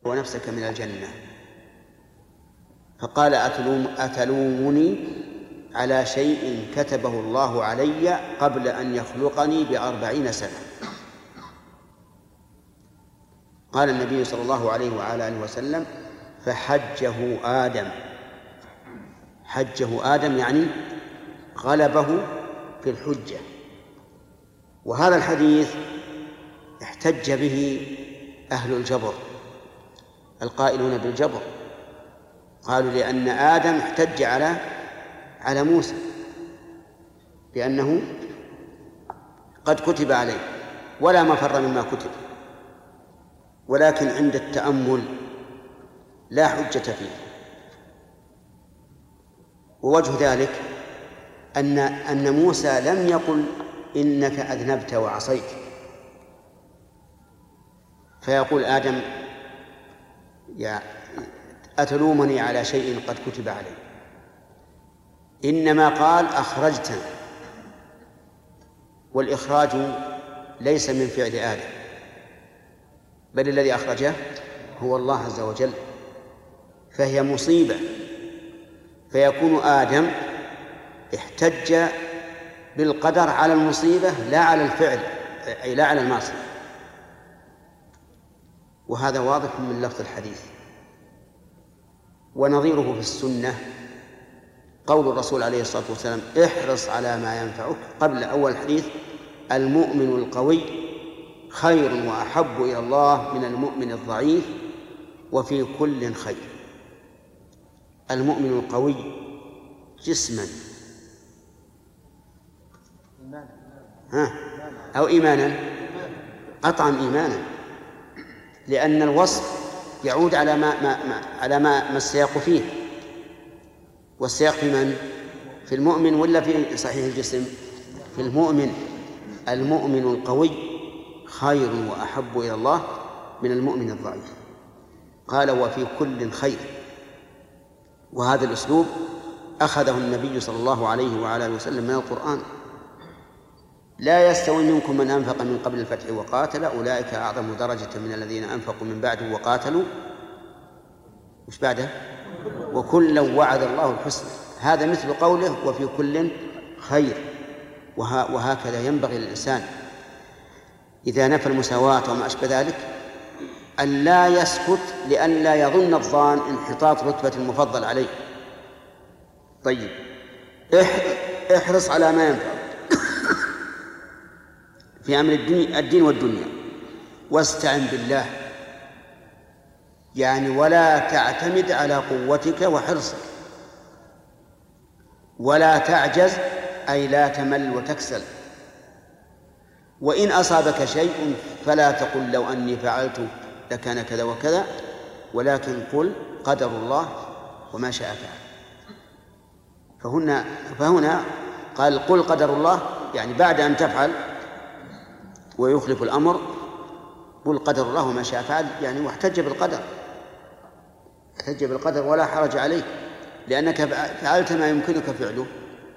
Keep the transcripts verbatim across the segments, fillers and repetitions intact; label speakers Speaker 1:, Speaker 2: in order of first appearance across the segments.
Speaker 1: ونفسك من الجنة. فقال أتلوم أتلومني على شيء كتبه الله علي قبل أن يخلقني بأربعين سنة. قال النبي صلى الله عليه وعلى آله وسلم فحجه آدم. حجه آدم يعني غلبه في الحجة. وهذا الحديث احتج به أهل الجبر القائلون بالجبر، قالوا لأن آدم احتج على على موسى بأنه قد كتب عليه ولا مفر مما كتب، ولكن عند التأمل لا حجة فيه. ووجه ذلك أن أن موسى لم يقل إنك أذنبت وعصيت، فيقول آدم يا أتلومني على شيء قد كتب علي، إنما قال أخرجتني، والإخراج ليس من فعل آدم بل الذي أخرجه هو الله عز وجل، فهي مصيبة. فيكون آدم احتج بالقدر على المصيبة لا على الفعل، أي لا على المعصية. وهذا واضح من لفظ الحديث. ونظيره في السنة قول الرسول عليه الصلاة والسلام احرص على ما ينفعك قبل أول الحديث المؤمن القوي خير وأحب إلى الله من المؤمن الضعيف وفي كل خير. المؤمن القوي جسما ها أو إيمانا، قطعا إيمانا، لأن الوصف يعود على ما, ما, ما على ما, ما السياق فيه، والسياق في من؟ في المؤمن ولا في صحيح الجسم؟ في المؤمن. المؤمن القوي خير وأحب إلى الله من المؤمن الضعيف. قال وفي كل خير. وهذا الأسلوب أخذه النبي صلى الله عليه وعلى آله وسلم من القرآن. لا يستوي منكم من أنفق من قبل الفتح وقاتل أولئك أعظم درجة من الذين أنفقوا من بعده وقاتلوا مش بعده وكلا وعد الله الحسنى. هذا مثل قوله وفي كل خير. وهكذا ينبغي للإنسان إذا نفى المساواة وما أشبه ذلك أن لا يسكت لئلا يظن الظان انحطاط رتبة المفضل عليه. طيب احرص على ما ينفع في أمر الدين والدنيا واستعن بالله، يعني ولا تعتمد على قوتك وحرصك، ولا تعجز أي لا تمل وتكسل. وإن أصابك شيء فلا تقل لو أني فعلت لكان كذا وكذا، ولكن قل قدر الله وما شاء فعل. فهنا, فهنا قال قل قدر الله، يعني بعد أن تفعل ويخلف الأمر قل قدر الله وما شاء فعل، يعني واحتج بالقدر، احتج بالقدر ولا حرج عليك لأنك فعلت ما يمكنك فعله.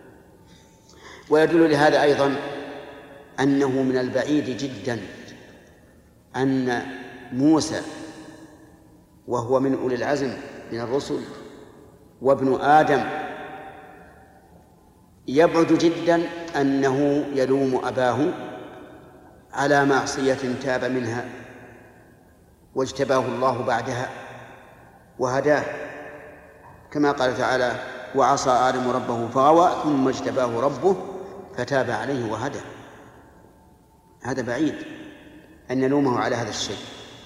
Speaker 1: ويدل لهذا أيضا أنه من البعيد جدا أن موسى وهو من أولي العزم من الرسل وابن آدم يبعد جدا أنه يلوم أباه على معصية تاب منها واجتباه الله بعدها وهداه، كما قال تعالى وعصى آدم ربه فغوى ثم اجتباه ربه فتاب عليه وهدى. هذا بعيد أن نلومه على هذا الشيء.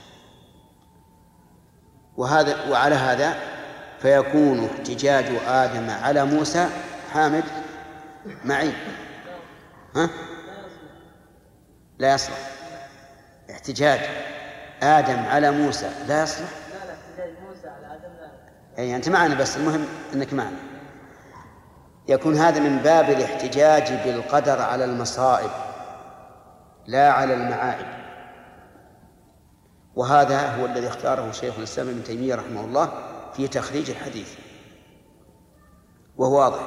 Speaker 1: وهذا وعلى هذا فيكون احتجاج آدم على موسى حامد معي ها؟ لا يصلح. احتجاج آدم على موسى لا يصلح. أي أنت معنا، بس المهم أنك معنا. يكون هذا من باب الاحتجاج بالقدر على المصائب لا على المعائب. وهذا هو الذي اختاره شيخ الإسلام ابن تيمية رحمه الله في تخريج الحديث، وهو واضح.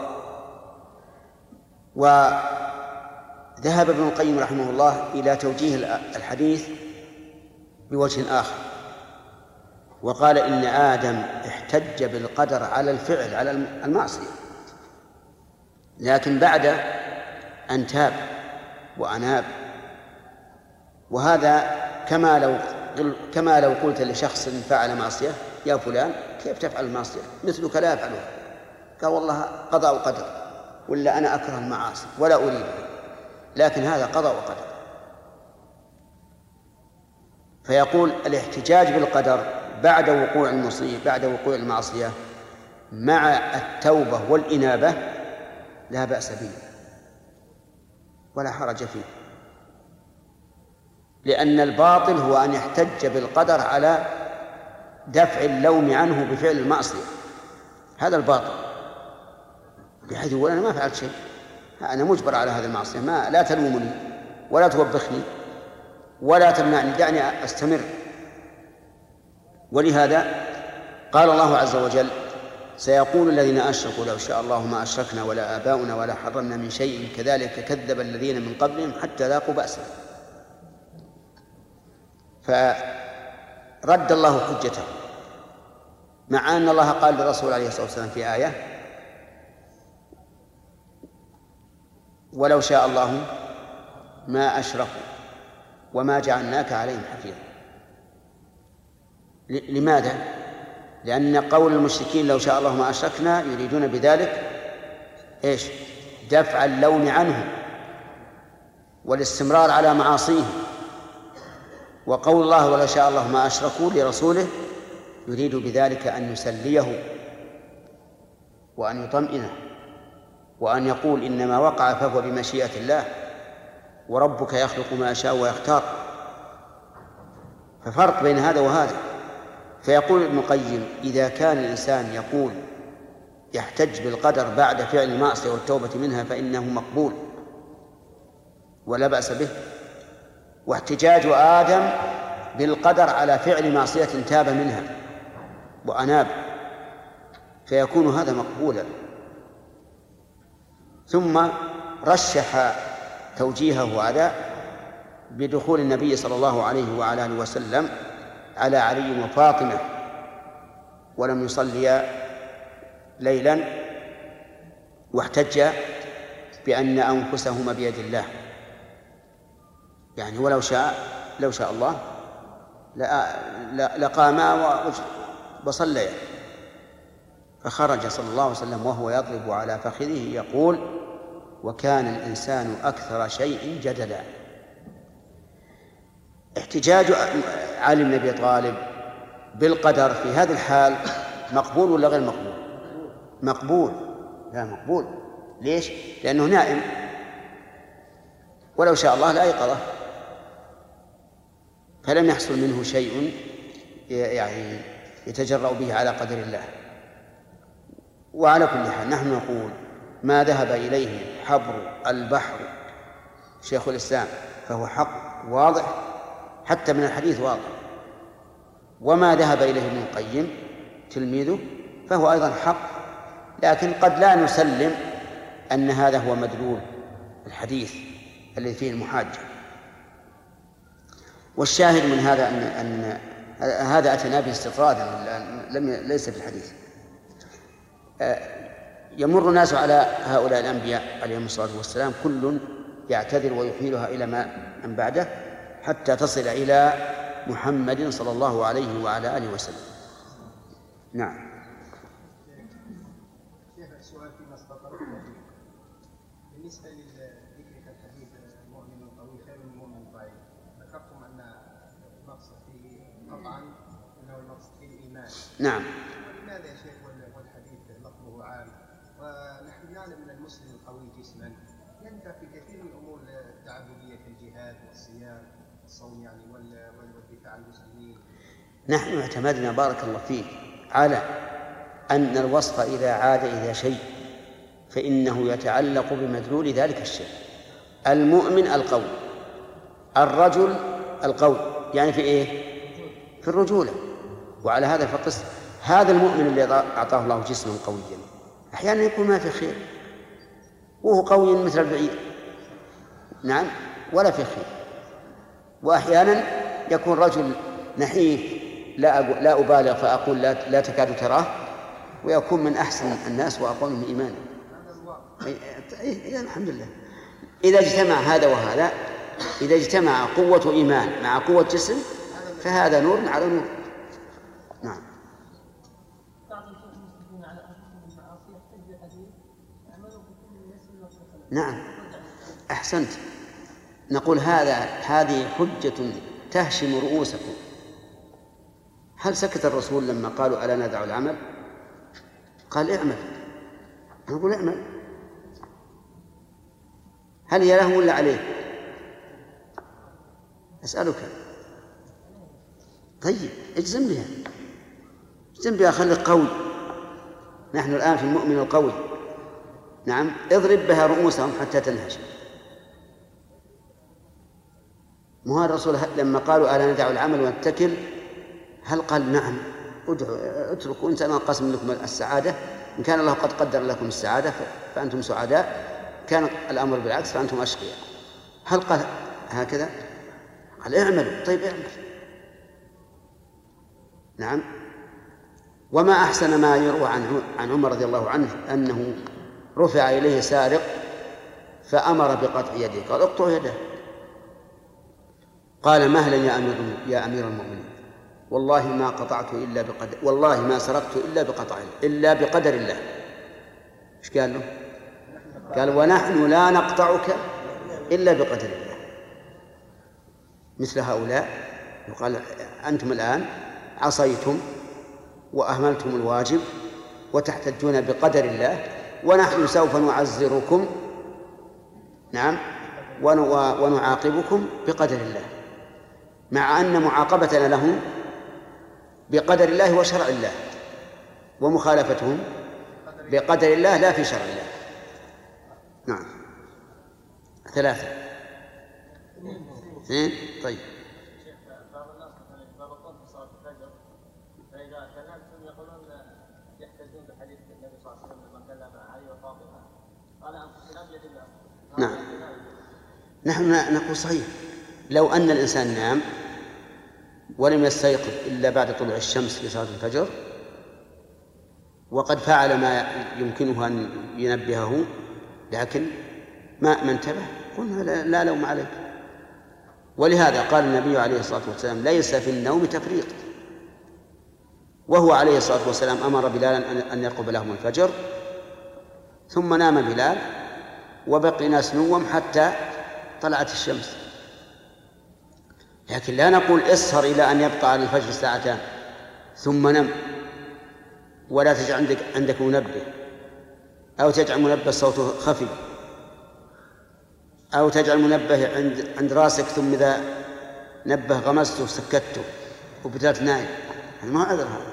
Speaker 1: وذهب ابن القيم رحمه الله إلى توجيه الحديث بوجه آخر، وقال إن آدم احتج بالقدر على الفعل على المعصية، لكن بعد أن تاب وأناب. وهذا كما لو كما لو قلت لشخص فعل معصية: يا فلان كيف تفعل المعصية؟ مثلك لا يفعلها. قال: والله قضاء وقدر، ولا أنا أكره المعاصي ولا أريدها، لكن هذا قضاء وقدر. فيقول الاحتجاج بالقدر بعد وقوع المصيبة بعد وقوع المعصية مع التوبة والإنابة لا بأس به ولا حرج فيه، لأن الباطل هو أن يحتج بالقدر على دفع اللوم عنه بفعل المعصية. هذا الباطل، بحيث يقول: أنا ما فعلت شيء، أنا مجبر على هذه المعصية، ما لا تلومني ولا توبخني ولا تمنعني، دعني أستمر. ولهذا قال الله عز وجل: سيقول الذين أشركوا لو شاء الله ما أشركنا ولا آباؤنا ولا حرمنا من شيء كذلك كذب الذين من قبلهم حتى ذاقوا بأسنا. فرد الله حجته، مع أن الله قال للرسول عليه الصلاة والسلام في آية: ولو شاء الله ما أشركوا وما جعلناك عليهم حفيظا. لماذا؟ لأن قول المشركين لو شاء الله ما أشركنا يريدون بذلك إيش؟ دفع اللوم عنه والاستمرار على معاصيه. وقول الله ولو شاء الله ما أشركوا لرسوله يريد بذلك أن يسليه وأن يطمئنه وأن يقول: إنما وقع فهو بمشيئة الله، وربك يخلق ما يشاء ويختار. ففرق بين هذا وهذا. فيقول ابن القيم: إذا كان الإنسان يقول يحتج بالقدر بعد فعل المعصية والتوبة منها فإنه مقبول ولا بأس به. واحتجاج آدم بالقدر على فعل معصية تاب منها وأناب، فيكون هذا مقبولا. ثم رشح توجيهه على بدخول النبي صلى الله عليه وعلى آله وسلم على علي وفاطمة ولم يصليا ليلا، واحتج بأن أنفسهما بيد الله، يعني ولو شاء لو شاء الله لقاما وصليا. فخرج صلى الله عليه وسلم وهو يضرب على فخذه يقول: وكان الإنسان أكثر شيء جدلا. احتجاج علي بن أبي طالب بالقدر في هذه الحال مقبول ولا غير مقبول؟ مقبول. لا مقبول. ليش؟ لأنه نائم، ولو شاء الله لأيقظه، فلم يحصل منه شيء يعني يتجرأ به على قدر الله. وعلى كل حال نحن نقول: ما ذهب إليه حبر البحر شيخ الإسلام فهو حق واضح، حتى من الحديث واضح، وما ذهب إليه ابن القيم تلميذه فهو أيضا حق، لكن قد لا نسلم أن هذا هو مدلول الحديث الذي فيه المحاجة. والشاهد من هذا أن, أن هذا أتينا به استطرادا لم ليس في الحديث. يمر الناس على هؤلاء الأنبياء عليهم الصلاة والسلام كل يعتذر ويحيلها إلى ما من بعده حتى تصل إلى محمد صلى الله عليه وعلى آله وسلم. نعم.
Speaker 2: شيخ السؤال فيما استطرق بالنسبة لذكرك الحديث: المؤمن القوي خير من المؤمن الضعيف. ذكرتم أن المقصد فيه قطعا أنه المقصد فيه الإيمان.
Speaker 1: نعم.
Speaker 2: ولماذا يا شيخ والحديث لفظه عام؟ ونحن نعلم أن المسلم القوي جسما ينفع في كثير من الأمور التعبدية كالجهاد والصيام والصوم يعني والدفاع عن المسلمين.
Speaker 1: نحن اعتمدنا بارك الله فيك على أن الوصف إذا عاد إلى شيء فإنه يتعلق بمدلول ذلك الشيء. المؤمن القوي، الرجل القوي، يعني في إيه؟ في الرجولة. وعلى هذا فقس هذا المؤمن الذي أعطاه الله جسما قويا أحيانا يكون ما في خير وهو قوي مثل البعير، نعم، ولا في خير. وأحيانا يكون رجل نحيف لا لا أبالغ فأقول لا, لا تكاد تراه، ويكون من أحسن الناس وأقوم إيمانا. الحمد لله. إذا اجتمع هذا وهذا، إذا اجتمع قوة إيمان مع قوة جسم فهذا نور على نور. نعم. نعم أحسنت. نقول هذا هذه حجة تهشم رؤوسكم. هل سكت الرسول لما قالوا ألا ندع العمل؟ قال اعمل. نقول اعمل. هل هي له ولا عليه؟ أسألك. طيب اجزم بها، اجزم بها، خليك قوي. نحن الآن في المؤمن القوي. نعم اضرب بها رؤوسهم حتى تنهشم. مو الرسول لما قالوا ألا ندع العمل ونتكل هل قال نعم اتركوا أنت أنا قسم لكم السعادة، إن كان الله قد قدر لكم السعادة فأنتم سعداء، كان الأمر بالعكس فأنتم أشقياء. هل قال هكذا؟ قال اعملوا. طيب اعمل. نعم. وما أحسن ما يروى عن عمر رضي الله عنه أنه رفع إليه سارق فأمر بقطع يده، قال اقطع يده. قال مهلا يا أمير يا أمير المؤمنين، والله ما قطعت إلا بقدر، والله ما سرقت إلا بقطع إلا بقدر الله. إيش قال له؟ قال ونحن لا نقطعك إلا بقدر الله. مثل هؤلاء يقال أنتم الآن عصيتم وأهملتم الواجب وتحتجون بقدر الله، ونحن سوف نعزركم نعم ونعاقبكم بقدر الله، مع أن معاقبتنا لهم بقدر الله وشرع الله، ومخالفتهم بقدر الله لا في شرع الله. نعم. ثلاثة. اثنين. طيب.
Speaker 3: بعض الناس مثلا يتبرطون في صلاة الفجر، فإذا كلمتم يقولون يحتجون بحديث النبي صلى الله عليه وسلم لما كلم علي وفاطمة قال أنفسنا بيد الله.
Speaker 1: نعم. نحن نقول صحيح. لو أن الإنسان نام ولم يستيقظ إلا بعد طلوع الشمس لصلاة الفجر وقد فعل ما يمكنه أن ينبهه لكن ما انتبه، قلنا لا, لا لوم عليك. ولهذا قال النبي عليه الصلاة والسلام ليس في النوم تفريط، وهو عليه الصلاة والسلام أمر بلالا أن يرقب لهم الفجر، ثم نام بلال وبقي ناس نوم حتى طلعت الشمس. لكن لا نقول اسهر إلى أن يبقى على الفجر ساعتان ثم نم، ولا تجعل عندك عندك منبه، أو تجعل منبه صوته خفي، أو تجعل منبه عند عند راسك ثم إذا نبه غمسته وسكته وبدأت نايم. ما عذر هذا،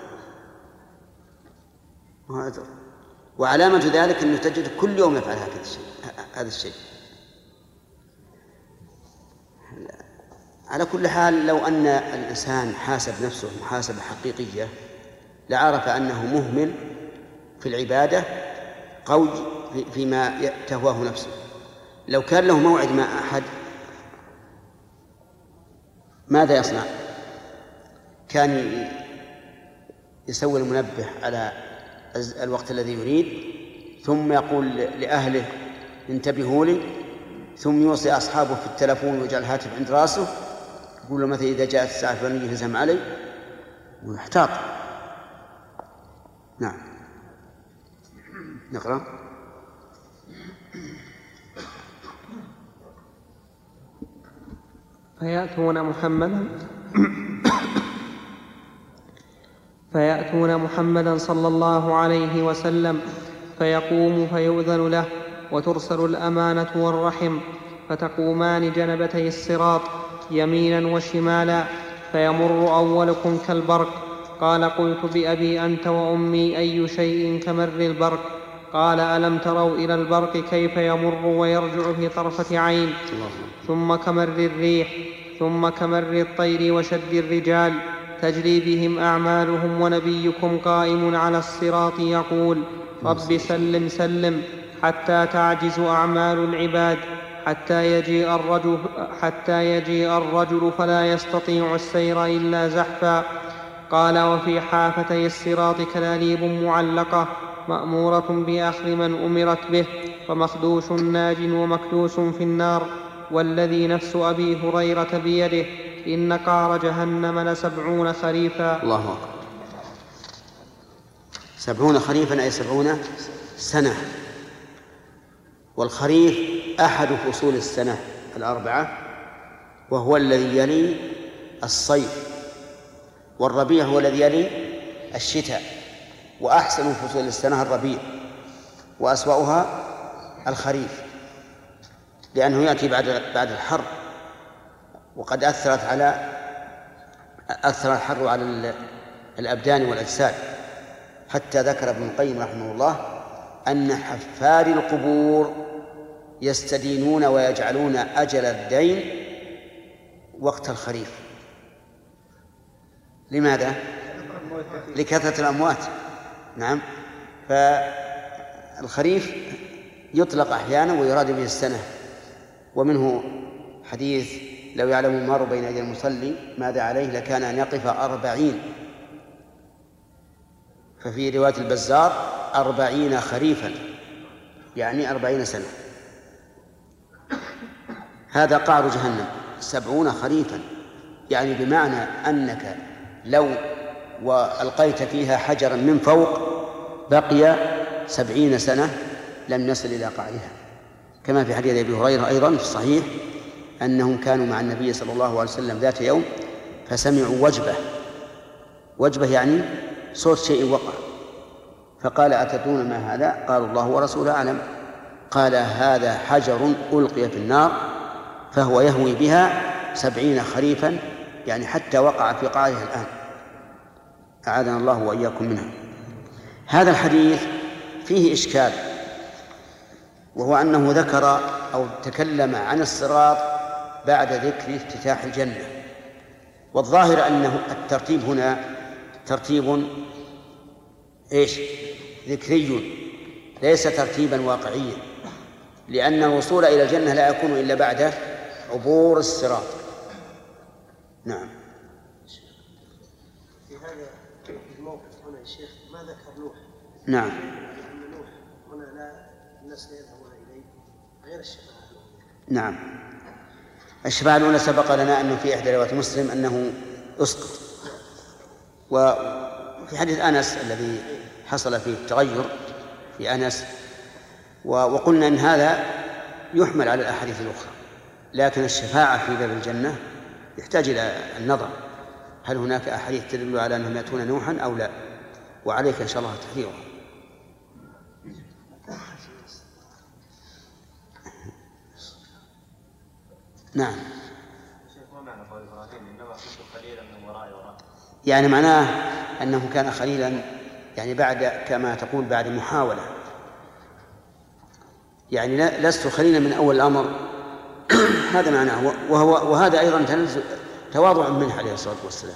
Speaker 1: ما عذر. وعلامة ذلك أنه تجد كل يوم يفعل هذا الشيء هذا الشيء. على كل حال لو أن الإنسان حاسب نفسه محاسبة حقيقية لعرف أنه مهمل في العبادة قوي فيما تهواه نفسه. لو كان له موعد مع أحد ماذا يصنع؟ كان يسوي المنبه على الوقت الذي يريد، ثم يقول لأهله انتبهوا لي، ثم يوصي أصحابه في التلفون ويجعل الهاتف عند راسه، يقول له مثلا إذا جاءت الساعة الفلانية هزم علي، ويحتاط. نعم. نقرأ.
Speaker 4: فيأتون محمدا فيأتون محمدا صلى الله عليه وسلم فيقوم فيؤذن له، وترسل الأمانة والرحم، فتقومان جنبتي الصراط يمينا وشمالا، فيمر أولكم كالبرق. قال قلت بأبي أنت وأمي أي شيء كمر البرق؟ قال ألم تروا إلى البرق كيف يمر ويرجع في طرفة عين، ثم كمر الريح، ثم كمر الطير وشد الرجال، تجري بهم أعمالهم، ونبيكم قائم على الصراط يقول رب سلم سلم، حتى تعجز أعمال العباد، حتى يجيء الرجل, حتى يجيء الرجل فلا يستطيع السير إلا زحفا. قال: وفي حافتي الصراط كلاليب معلقة مأمورة بأخذ من أمرت به، ومخدوش ناج ومكدوس في النار، والذي نفس أبي هريرة بيده إن قعر جهنم لسبعون خريفا.
Speaker 1: الله أكبر. سبعون خريفا أي سبعون سنة. والخريف أحد فصول السنة الأربعة، وهو الذي يلي الصيف، والربيع هو الذي يلي الشتاء، وأحسن فصول السنة الربيع، وأسوأها الخريف، لأنه يأتي بعد بعد الحر، وقد أثرت على أثر الحر على الأبدان والأجساد، حتى ذكر ابن القيم رحمه الله أن حفار القبور يستدينون ويجعلون أجل الدين وقت الخريف. لماذا؟ لكثرة الأموات. نعم. فالخريف يطلق أحيانا ويراد به السنة. ومنه حديث: لو يعلم المار بين يدي المصلي ماذا عليه لكان أن يقف أربعين. ففي رواية البزار أربعين خريفا، يعني أربعين سنة. هذا قعر جهنم سبعون خريفا، يعني بمعنى أنك لو وألقيت فيها حجرا من فوق بقي سبعين سنة لم يصل إلى قعرها، كما في حديث أبي هريرة أيضا في الصحيح أنهم كانوا مع النبي صلى الله عليه وسلم ذات يوم فسمعوا وجبة. وجبة يعني صوت شيء وقع، فقال: أتدرون ما هذا؟ قالوا: الله ورسوله أعلم. قال: هذا حجر ألقي في النار فهو يهوي بها سبعين خريفا، يعني حتى وقع في قعرها الآن، أعاذنا الله وإياكم منها. هذا الحديث فيه إشكال، وهو أنه ذكر أو تكلم عن الصراط بعد ذكر افتتاح الجنة، والظاهر أنه الترتيب هنا ترتيب إيش؟ ذكري، ليس ترتيبا واقعيا، لأن الوصول إلى الجنة لا يكون إلا بعد عبور الصراط. نعم.
Speaker 2: في هذا الموقف هنا يا شيخ ما ذكر نوح.
Speaker 1: نعم.
Speaker 2: لأن نوح هنا لا الناس لا يذهبون إليه غير الشفاعة.
Speaker 1: نعم. الشفاعة الأولى سبق لنا أنه في إحدى روايات مسلم أنه أسقط، وفي حديث أنس الذي حصل فيه التغير في أنس، وقلنا أن هذا يحمل على الأحاديث الأخرى، لكن الشفاعة في باب الجنة يحتاج إلى النظر، هل هناك أحاديث تدل على أنهم يأتون نوحا أو لا؟ وعليك إن شاء الله تحذيره. نعم. يعني معناه أنه كان خليلا، يعني بعد كما تقول بعد محاولة، يعني لست خليلا من أول الأمر. هذا معناه، وهو وهذا أيضا تواضع منه عليه الصلاة والسلام.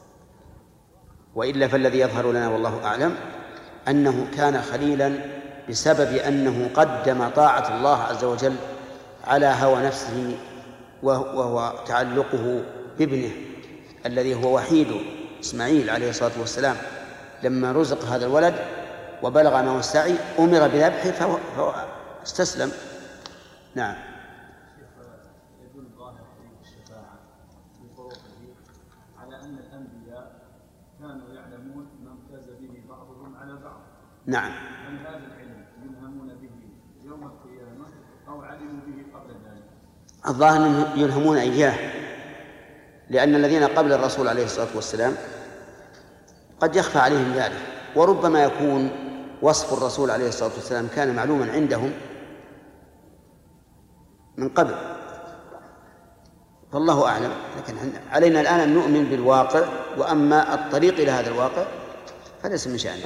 Speaker 1: وإلا فالذي يظهر لنا والله أعلم أنه كان خليلا بسبب أنه قدم طاعة الله عز وجل على هوى نفسه، وهو تعلقه بابنه الذي هو وحيده إسماعيل عليه الصلاة والسلام. لما رزق هذا الولد وبلغ معه السعي أمر بذبحه فهو, فهو استسلم. نعم.
Speaker 3: يدل ظاهر في الشفاعة بطرقه على أن الأنبياء كانوا يعلمون ما امتاز به بعضهم على بعض.
Speaker 1: نعم.
Speaker 3: هل هذا العلم يلهمون به يوم القيامة أو علموا به قبل ذلك؟
Speaker 1: الظاهر أنهم يلهمون إياه، لأن الذين قبل الرسول عليه الصلاة والسلام قد يخفى عليهم ذلك، وربما يكون وصف الرسول عليه الصلاة والسلام كان معلوما عندهم من قبل، فالله أعلم. لكن علينا الآن أن نؤمن بالواقع، وأما الطريق إلى هذا الواقع فليس من شأننا.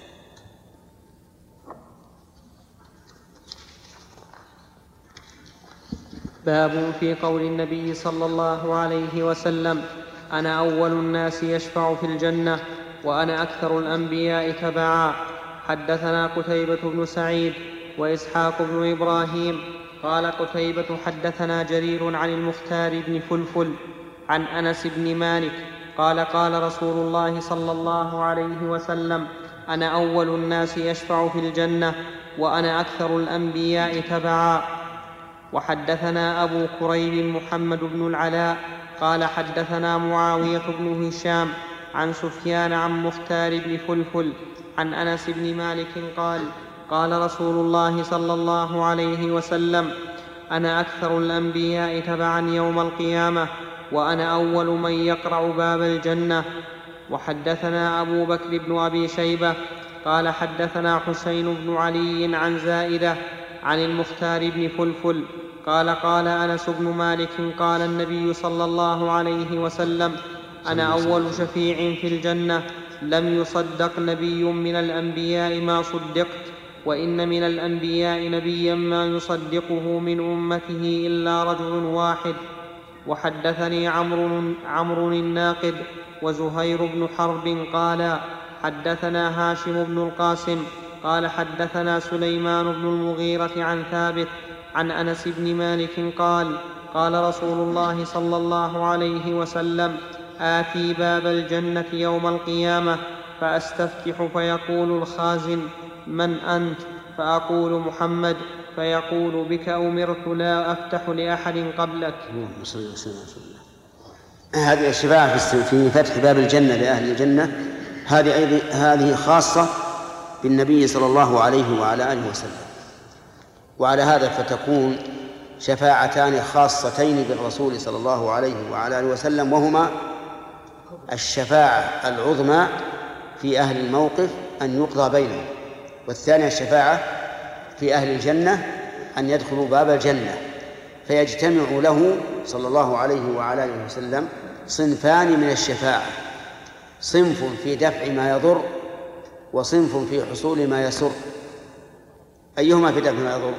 Speaker 4: باب في قول النبي صلى الله عليه وسلم: أنا أول الناس يشفع في الجنة وأنا أكثر الأنبياء تبعا. حدثنا قتيبة بن سعيد وإسحاق بن إبراهيم قال قتيبة: حدثنا جرير عن المختار بن فلفل عن أنس بن مالك قال قال رسول الله صلى الله عليه وسلم: أنا أول الناس يشفع في الجنة وأنا أكثر الأنبياء تبعا. وحدثنا أبو كريب محمد بن العلاء قال حدثنا معاوية بن هشام عن سفيان عن مختار بن فلفل عن أنس بن مالك قال قال رسول الله صلى الله عليه وسلم: أنا أكثر الأنبياء تبعا يوم القيامة وأنا أول من يقرع باب الجنة. وحدثنا أبو بكر بن أبي شيبة قال حدثنا حسين بن علي عن زائدة عن المختار بن فلفل قال قال أنس بن مالك قال النبي صلى الله عليه وسلم: أنا أول شفيع في الجنة، لم يصدق نبي من الأنبياء ما صدقت، وإن من الأنبياء نبيا ما يصدقه من أمته إلا رجل واحد. وحدثني عمرو عمرو الناقد وزهير بن حرب قال حدثنا هاشم بن القاسم قال حدثنا سليمان بن المغيرة عن ثابت عن أنس بن مالك قال قال رسول الله صلى الله عليه وسلم: آتي باب الجنة يوم القيامة فأستفتح فيقول الخازن: من أنت؟ فأقول: محمد. فيقول: بك أمرت لا أفتح لأحد قبلك.
Speaker 1: هذه الشفاعة في فتح باب الجنة لأهل الجنة هذه أيضا هذه خاصة بالنبي صلى الله عليه وعلى آله وسلم. وعلى هذا فتكون شفاعتان خاصتين بالرسول صلى الله عليه وعلى آله وسلم، وهما الشفاعة العظمى في أهل الموقف أن يقضى بينهم، والثانية الشفاعة في أهل الجنة أن يدخلوا باب الجنة، فيجتمع له صلى الله عليه وعلى آله وسلم صنفان من الشفاعة: صنف في دفع ما يضر، وصنف في حصول ما يسر. أيهما في دفع ما يضر؟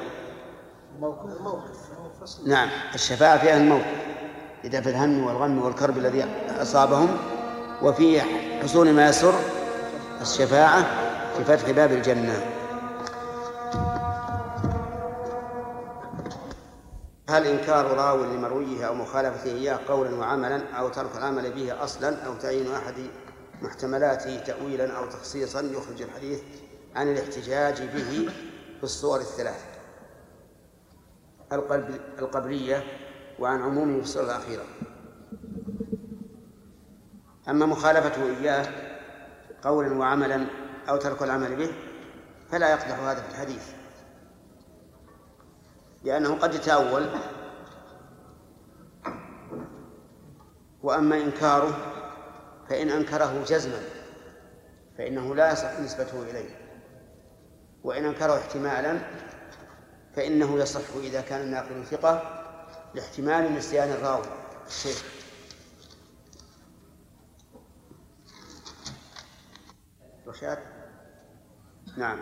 Speaker 1: نعم، الشفاعة في أهل الموقف لدفع الهم والغم والكرب الذي أصابهم، وفي حصول ما يسر الشفاعة في فتح باب الجنة. هل إنكار راو لمرويه أو مخالفته إياه قولا وعملا، أو ترك العمل به أصلا، أو تعيين أحد محتملاته تأويلا أو تخصيصا يخرج الحديث عن الاحتجاج به في الصور الثلاث القبلية وعن عمومه في الصور الأخيرة؟ أما مخالفته إياه قولا وعملا أو ترك العمل به فلا يقدح هذا في الحديث، لأنه قد يتأول. وأما إنكاره فإن أنكره جزما فإنه لا يصح نسبته إليه، وإن أنكره احتمالا فإنه يصح إذا كان الناقل ثقة لاحتمال نسيان الراوي الشيخ. رشاد. نعم.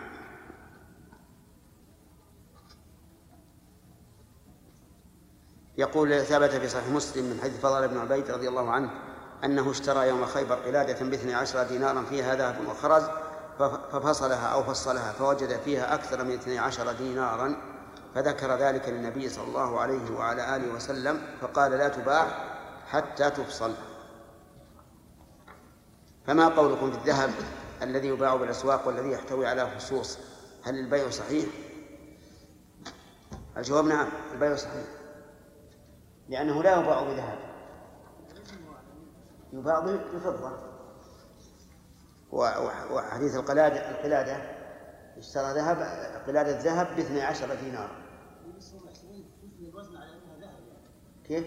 Speaker 1: يقول ثبت في صحيح مسلم من حديث فضل بن عبيد رضي الله عنه أنه اشترى يوم خيبر قلادة باثني عشر دينارا فيها ذهب وخرز، ففصلها أو فصلها فوجد فيها أكثر من اثني عشر دينارا، فذكر ذلك للنبي صلى الله عليه وعلى آله وسلم فقال: لا تباع حتى تفصل. فما قولكم في الذهب الذي يباع بالأسواق والذي يحتوي على فصوص، هل البيع صحيح؟ الجواب: نعم، البيع صحيح، لأنه لا يباع بذهب، يباع بفضة. وحديث القلادة القلادة اشترى ذهب قلادة ذهب باثني عشر دينار. كيف؟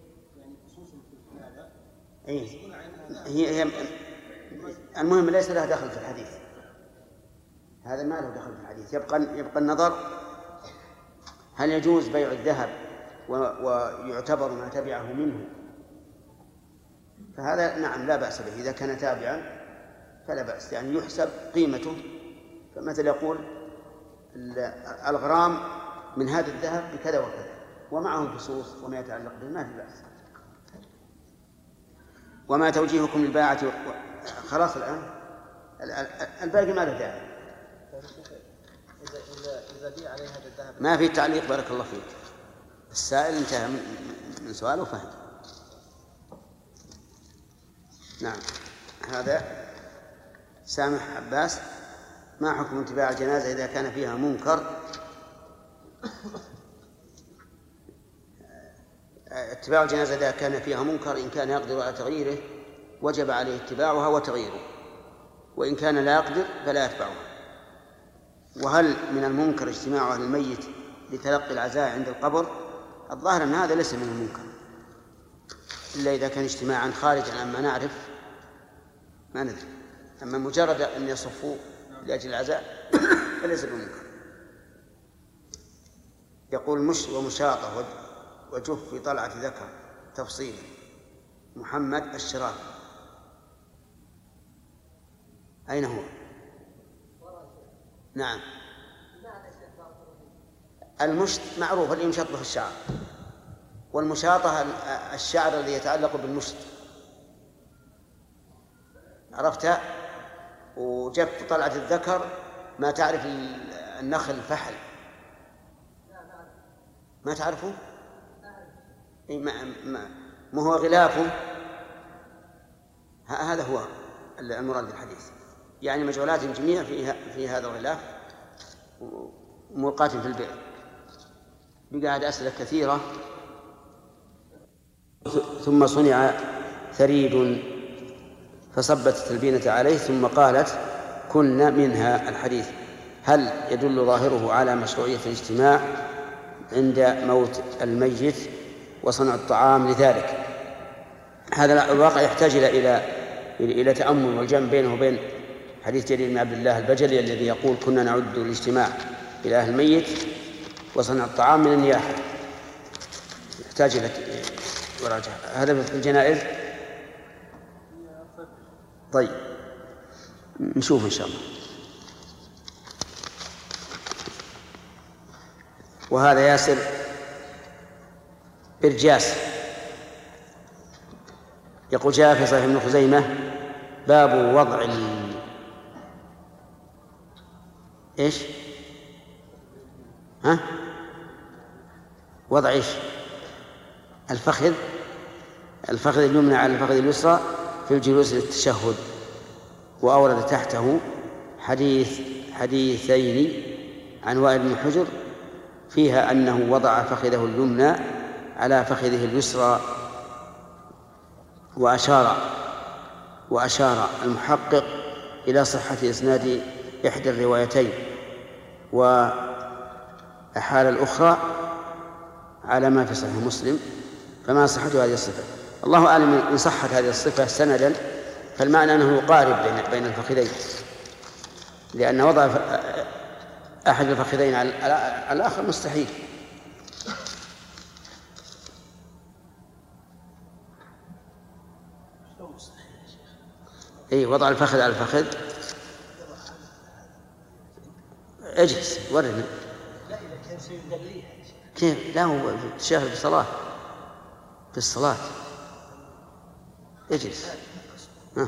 Speaker 1: أي هي هي المهم ليس لها دخل في الحديث، هذا ما له دخل في الحديث. يبقى يبقى النظر هل يجوز بيع الذهب ويعتبر ما تبعه منه، فهذا نعم لا بأس به إذا كان تابعا فلا بأس، يعني يحسب قيمته. فمثل يقول الغرام من هذا الذهب بكذا وكذا ومعه الفصوص وما يتعلق به، ما في بأس. وما توجيهكم للباعة و... خلاص الآن الباقي ما له داعي. ما في تعليق. بارك الله فيك. السائل انتهى من سؤاله وفهم. نعم. هذا سامح عباس: ما حكم اتباع الجنازة إذا كان فيها منكر؟ اتباع الجنازة إذا كان فيها منكر إن كان يقدر على تغييره وجب عليه اتباعها وتغييره، وإن كان لا يقدر فلا يتبعها. وهل من المنكر اجتماع أهل الميت لتلقي العزاء عند القبر؟ الظاهر أن هذا ليس من المنكر، إلا إذا كان اجتماعا خارجا عما نعرف ما ندري. أما مجرد أن يصفوا لأجل العزاء فليس بمنكر. يقول: مش ومشاطة وجف في طلعة ذكر تفصيلا. محمد الشراف، أين هو؟ نعم. المشط معروف اللي يمشط به الشعر، والمشاطة الشعر الذي يتعلق بالمشط، عرفتها؟ وجف طلعة الذكر ما تعرف النخل الفحل، ما تعرفه؟ ما, ما, ما هو غلافه، هذا هو المراد بالحديث، يعني مجعولات جميع في, في هذا الغلاف ملقاة في البئر. بقعد أسئلة كثيرة. ثم صنع ثريد فصبت التلبينة عليه ثم قالت: كنا منها الحديث. هل يدل ظاهره على مشروعية الاجتماع عند موت الميت وصنع الطعام لذلك؟ هذا الواقع يحتاج إلى إلى تأمل والجمع بينه وبين حديث جرير بن عبد الله البجلي الذي يقول: كنا نعد الاجتماع إلى أهل الميت وصنع الطعام من النياحة. يحتاج إلى مراجعة. هذا في الجنائز. طيب نشوف إن شاء الله. وهذا ياسر برجاس يقول: جاء في صحيح ابن خزيمة باب وضع ال... إيش؟ ها؟ وضع إيش؟ الفخذ الفخذ اليمنى على الفخذ اليسرى في الجلوس للتشهد. وأورد تحته حديث حديثين عن وائل بن حجر فيها أنه وضع فخذه اليمنى على فخذه اليسرى. وأشار وأشار المحقق إلى صحة إسناد إحدى الروايتين، وأحال الأخرى على ما في صحيح مسلم، فما صحة هذه الصفة؟ الله أعلم إن صحت هذه الصفة سندا، فالمعنى أنه يقارب بين الفخذين، لأن وضع أحد الفخذين على الآخر مستحيل. إيه، وضع الفخذ على الفخذ. اجلس ورنا. كيف؟ لا، هو تشاهد في الصلاة في الصلاة اجلس. ها.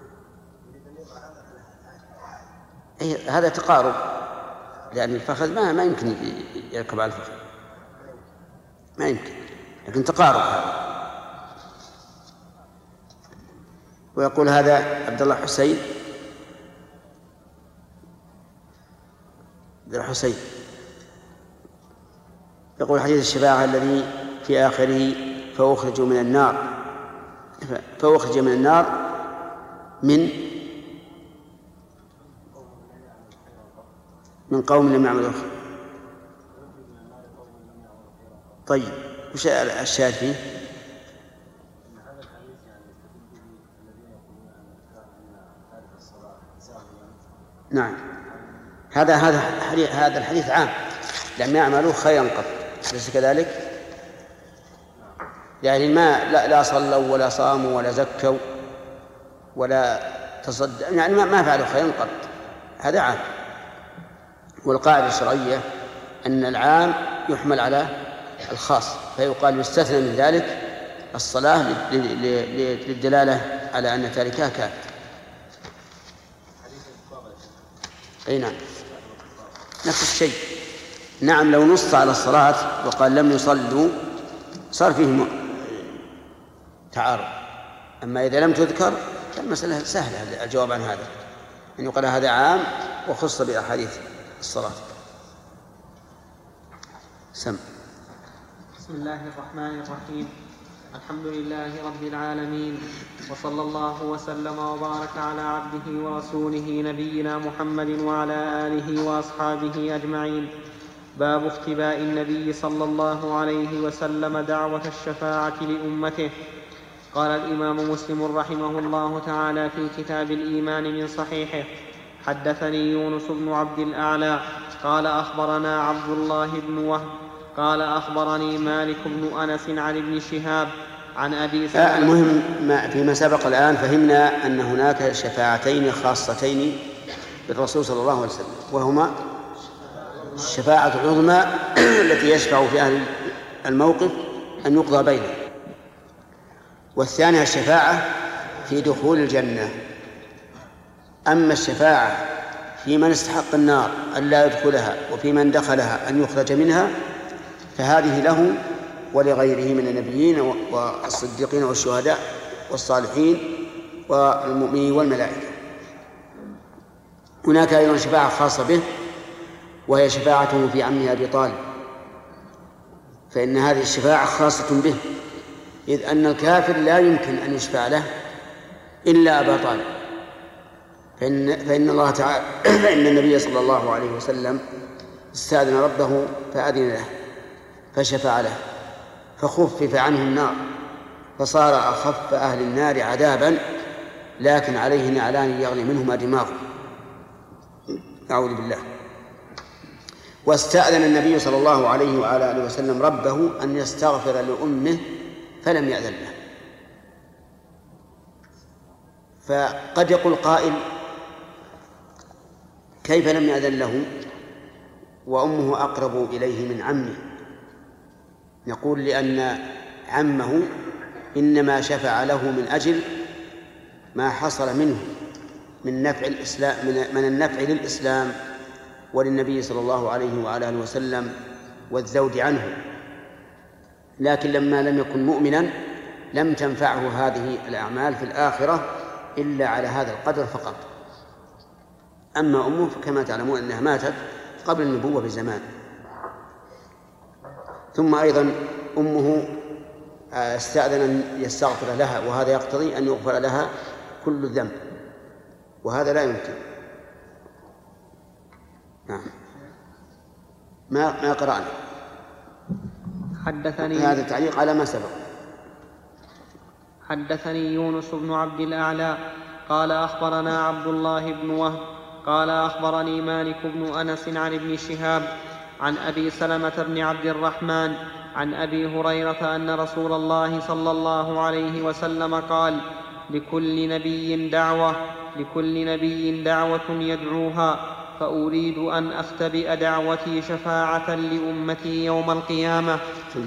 Speaker 1: إيه، هذا تقارب، لأن الفخذ ما ما يمكن يركب على الفخذ، ما يمكن، لكن تقارب هذا. ويقول هذا عبد الله حسين عبد الله حسين يقول: حديث الشفاعة الذي في آخره فأخرج من النار فأخرج من النار من من قوم لم يعملوا خيرا. طيب وش الشاهد فيه؟ نعم، هذا هذا هذا الحديث عام، لم يعملوا خيرا قط، ليس كذلك؟ يعني ما لا, لا صلوا ولا صاموا ولا زكوا ولا تصدقوا، يعني ما, ما فعلوا خيرا قط، هذا عام. والقاعدة الشرعية أن العام يحمل على الخاص، فيقال يستثنى من ذلك الصلاة للدلالة على أن تاركها كافر. أي نعم، نفس الشيء. نعم، لو نص على الصلاة وقال لم يصلوا صار فيه تعارض، أما إذا لم تذكر المسألة سهلة الجواب عن هذا، أن يقال هذا عام وخص بأحاديث الصلاة. سم.
Speaker 4: بسم الله الرحمن الرحيم. الحمد لله رب العالمين، وصلى الله وسلم وبارك على عبده ورسوله نبينا محمد وعلى آله وأصحابه أجمعين. باب اختباء النبي صلى الله عليه وسلم دعوة الشفاعة لأمته. قال الإمام مسلم رحمه الله تعالى في كتاب الإيمان من صحيحه: حدثني يونس بن عبد الأعلى قال أخبرنا عبد الله بن وهب قال أخبرني مالك بن أنس عن ابن شهاب عن أبي سلمة.
Speaker 1: المهم ما فيما سبق الآن فهمنا أن هناك شفاعتين خاصتين بالرسول صلى الله عليه وسلم، وهما الشفاعة العظمى التي يشفع في أهل الموقف أن يقضى بينه، والثانية الشفاعة في دخول الجنة. أما الشفاعة في من استحق النار أن لا يدخلها وفي من دخلها أن يخرج منها فهذه له ولغيره من النبيين والصديقين والشهداء والصالحين والمؤمنين والملائكة. هناك أيضا شفاعة خاصة به، وهي شفاعته في عمه أبي طالب، فإن هذه الشفاعة خاصة به، إذ أن الكافر لا يمكن أن يشفع له إلا أبا طالب. فإن, فإن الله تعالى فإن النبي صلى الله عليه وسلم استأذن ربه فأذن له فشفع له فخفف عنه النار فصار أخف أهل النار عذابا، لكن عليه نعلان يغلي منهما دماغه. أعوذ بالله. واستأذن النبي صلى الله عليه وعلى آله وسلم ربه أن يستغفر لأمه فلم يأذن له. فقد يقول قائل: كيف لم يأذن له وأمه أقرب إليه من عمه؟ نقول: لأن عمه إنما شفع له من أجل ما حصل منه من نفع الإسلام من النفع للإسلام وللنبي صلى الله عليه وعلى آله وسلم والذود عنه، لكن لما لم يكن مؤمنا لم تنفعه هذه الأعمال في الآخرة إلا على هذا القدر فقط. أما أمه فكما تعلمون أنها ماتت قبل النبوة بزمان. ثم أيضا أمه استأذن أن يستغفر لها، وهذا يقتضي أن يغفر لها كل ذنب، وهذا لا يمكن. نعم. ما ما قرأنا.
Speaker 4: حدثني
Speaker 1: هذا التعليق على ما سبق.
Speaker 4: حدثني يونس بن عبد الأعلى قال أخبرنا عبد الله بن وهب قال أخبرني مالك بن أنس عن ابن شهاب عن أبي سلمة بن عبد الرحمن عن أبي هريرة أن رسول الله صلى الله عليه وسلم قال: لكل نبي دعوة لكل نبي دعوة يدعوها، فأريد أن أختبئ دعوتي شفاعة لأمتي يوم القيامة.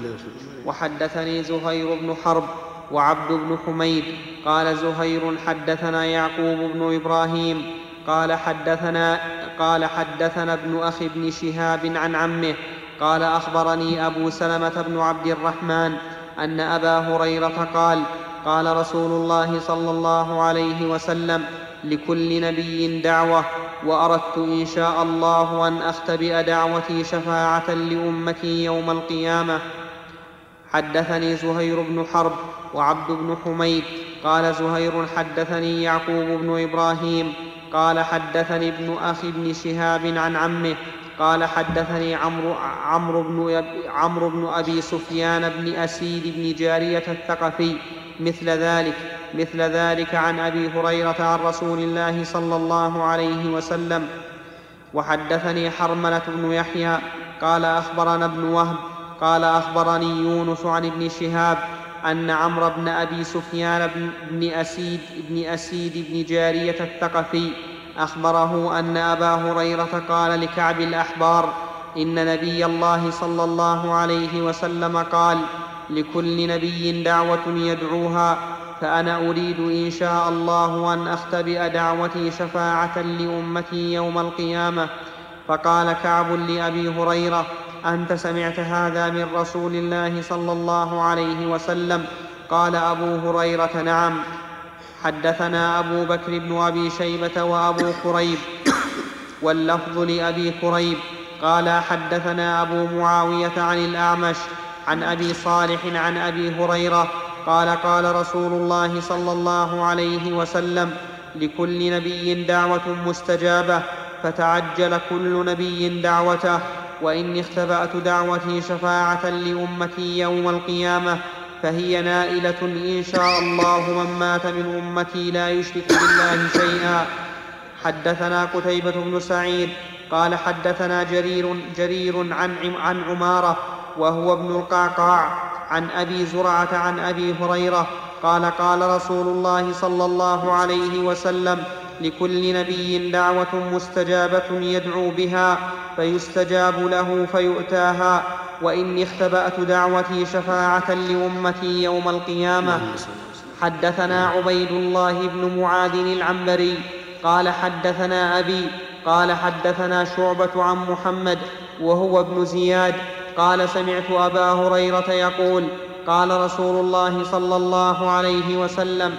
Speaker 4: وحدثني زهير بن حرب وعبد بن حميد قال زهير: حدثنا يعقوب بن إبراهيم قال حدثنا قال حدثنا ابن أخي ابن شهاب عن عمه قال: أخبرني أبو سلمة بن عبد الرحمن أن أبا هريرة قال: قال رسول الله صلى الله عليه وسلم: لكل نبي دعوة، وأردت إن شاء الله أن أختبئ دعوتي شفاعة لأمتي يوم القيامة. حدثني زهير بن حرب وعبد بن حميد قال زهير: حدثني يعقوب بن إبراهيم قال حدثني ابن أخي ابن شهاب عن عمه قال: حدثني عمرو عمرو بن عمرو بن أبي سفيان بن أسيد بن جارية الثقفي مثل ذلك مثل ذلك عن أبي هريرة عن رسول الله صلى الله عليه وسلم. وحدثني حرملة بن يحيى قال أخبرنا ابن وهب قال أخبرني يونس عن ابن شهاب أن عمرو بن أبي سفيان بن أسيد بن أسيد بن جارية الثقفي أخبره أن أبا هريرة قال لكعب الأحبار: إن نبي الله صلى الله عليه وسلم قال: لكل نبي دعوة يدعوها، فأنا أريد إن شاء الله أن أختبئ دعوتي شفاعة لأمتي يوم القيامة. فقال كعب لأبي هريرة: أنت سمعت هذا من رسول الله صلى الله عليه وسلم؟ قال أبو هريرة: نعم. حدثنا أبو بكر بن أبي شيبة وأبو كريب واللفظ لأبي كريب قال حدثنا أبو معاوية عن الأعمش عن أبي صالح عن أبي هريرة قال قال رسول الله صلى الله عليه وسلم لكل نبي دعوة مستجابة فتعجل كل نبي دعوته وإني اختبأت دعوتي شفاعة لأمتي يوم القيامة فهي نائلة إن شاء الله من مات من أمتي لا يشرك بالله شيئا. حدثنا قتيبة بن سعيد قال حدثنا جرير, جرير عن, عن عمارة وهو ابن القعقاع عن أبي زرعة عن أبي هريرة قال قال رسول الله صلى الله عليه وسلم لكل نبي دعوة مستجابة يدعو بها فيستجاب له فيؤتاها وإني اختبأت دعوتي شفاعة لأمتي يوم القيامة. حدثنا عبيد الله بن معاذ العنبري قال حدثنا أبي قال حدثنا شعبة عن محمد وهو ابن زياد قال سمعت أبا هريرة يقول قال رسول الله صلى الله عليه وسلم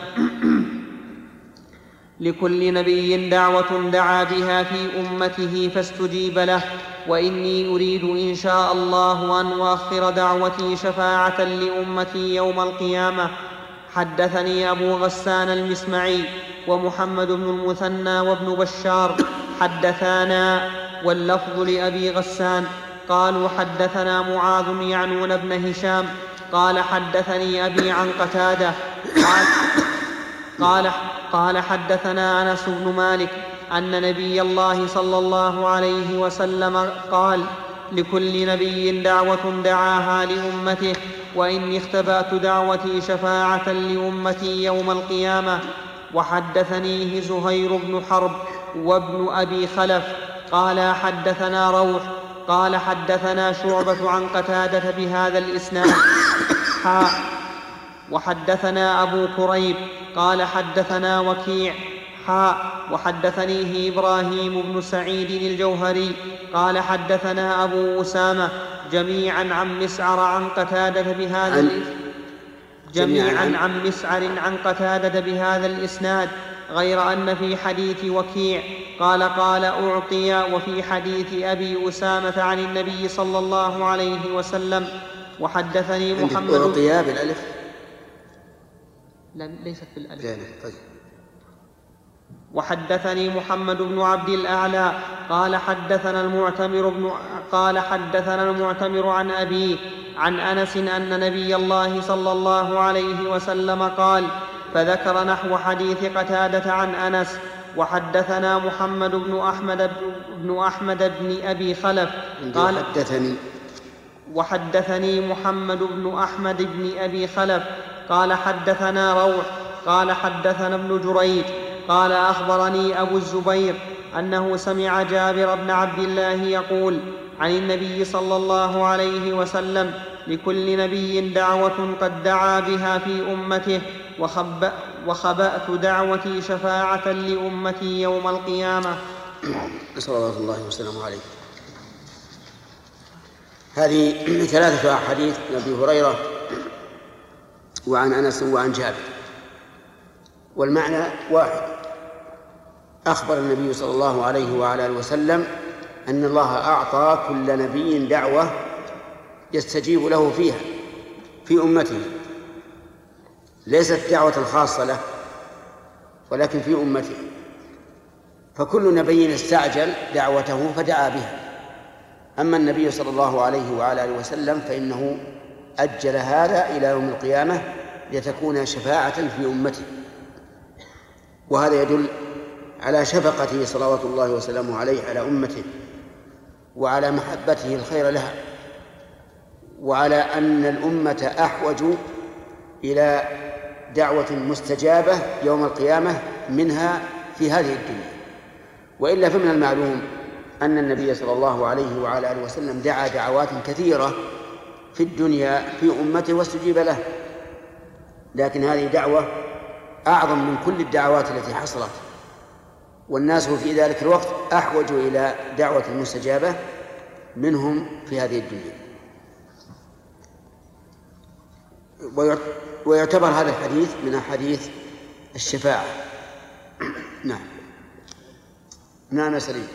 Speaker 4: لكل نبي دعوة دعا بها في أمته فاستجيب له وإني أريد إن شاء الله أن أؤخر دعوتي شفاعة لأمتي يوم القيامة. حدثني أبو غسان المسمعي ومحمد بن المثنى وابن بشار حدثانا واللفظ لأبي غسان قالوا حدثنا معاذ يعنون ابن هشام قال حدثني أبي عن قتادة قال, قال, قال حدثنا أنس بن مالك أن نبي الله صلى الله عليه وسلم قال لكل نبي دعوة دعاها لأمته وإني اختبأت دعوتي شفاعة لأمتي يوم القيامة. وحدثنيه زهير بن حرب وابن أبي خلف قال حدثنا روح قال حدثنا شعبة عن قتادة بهذا الإسناد حاء وحدثنا أبو كريب قال حدثنا وكيع حاء وحدثنيه إبراهيم بن سعيد الجوهري قال حدثنا أبو أسامة جميعا عن مسعر عن قتادة بهذا الإسناد جميعا عن مسعر عن قتادة بهذا الإسناد غير أن في حديث وكيع قال قال أعطي وفي حديث أبي أسامة عن النبي صلى الله عليه وسلم. وحدثني محمد
Speaker 1: أعطي بالألف
Speaker 4: لا ليست بالألف.
Speaker 1: طيب.
Speaker 4: وحدثني محمد بن عبد الأعلى قال حدثنا المعتمر بن قال حدثنا المعتمر عن أبيه عن أنس أن نبي الله صلى الله عليه وسلم قال فذكر نحو حديث قتادة عن أنس. وحدثنا محمد بن أحمد بن أحمد بن أبي خلف قال
Speaker 1: حدثني
Speaker 4: وحدثني محمد بن أحمد بن أبي خلف قال حدثنا روح قال حدثنا ابن جريج قال أخبرني أبو الزبير أنه سمع جابر بن عبد الله يقول عن النبي صلى الله عليه وسلم لكل نبي دعوة قد دعا بها في أمته وخب وخبأت دعوتي شفاعة لأمتي يوم القيامة.
Speaker 1: نسأل الله وسلم عليه. هذه ثلاثة أحاديث عن أبي هريرة وعن أنس وعن جابر والمعنى واحد. أخبر النبي صلى الله عليه وعلى آله وسلم أن الله أعطى كل نبي دعوة يستجيب له فيها في أمته، ليست دعوة خاصة له ولكن في أمته، فكل نبي استعجل دعوته فدعا بها. أما النبي صلى الله عليه وعلى آله وسلم فإنه أجل هذا إلى يوم القيامة لتكون شفاعة في أمته، وهذا يدل على شفقته صلوات الله وسلامه عليه على أمته وعلى محبته الخير لها، وعلى أن الأمة أحوج إلى دعوة مستجابة يوم القيامة منها في هذه الدنيا. وإلا فمن المعلوم أن النبي صلى الله عليه وعلى آله وسلم دعا دعوات كثيرة في الدنيا في أمته واستجيب له، لكن هذه دعوة أعظم من كل الدعوات التي حصلت، والناس في ذلك الوقت أحوج إلى دعوة المستجابة منهم في هذه الدنيا. ويعتبر هذا الحديث من أحاديث الشفاعة. نعم. نعم يا سليم.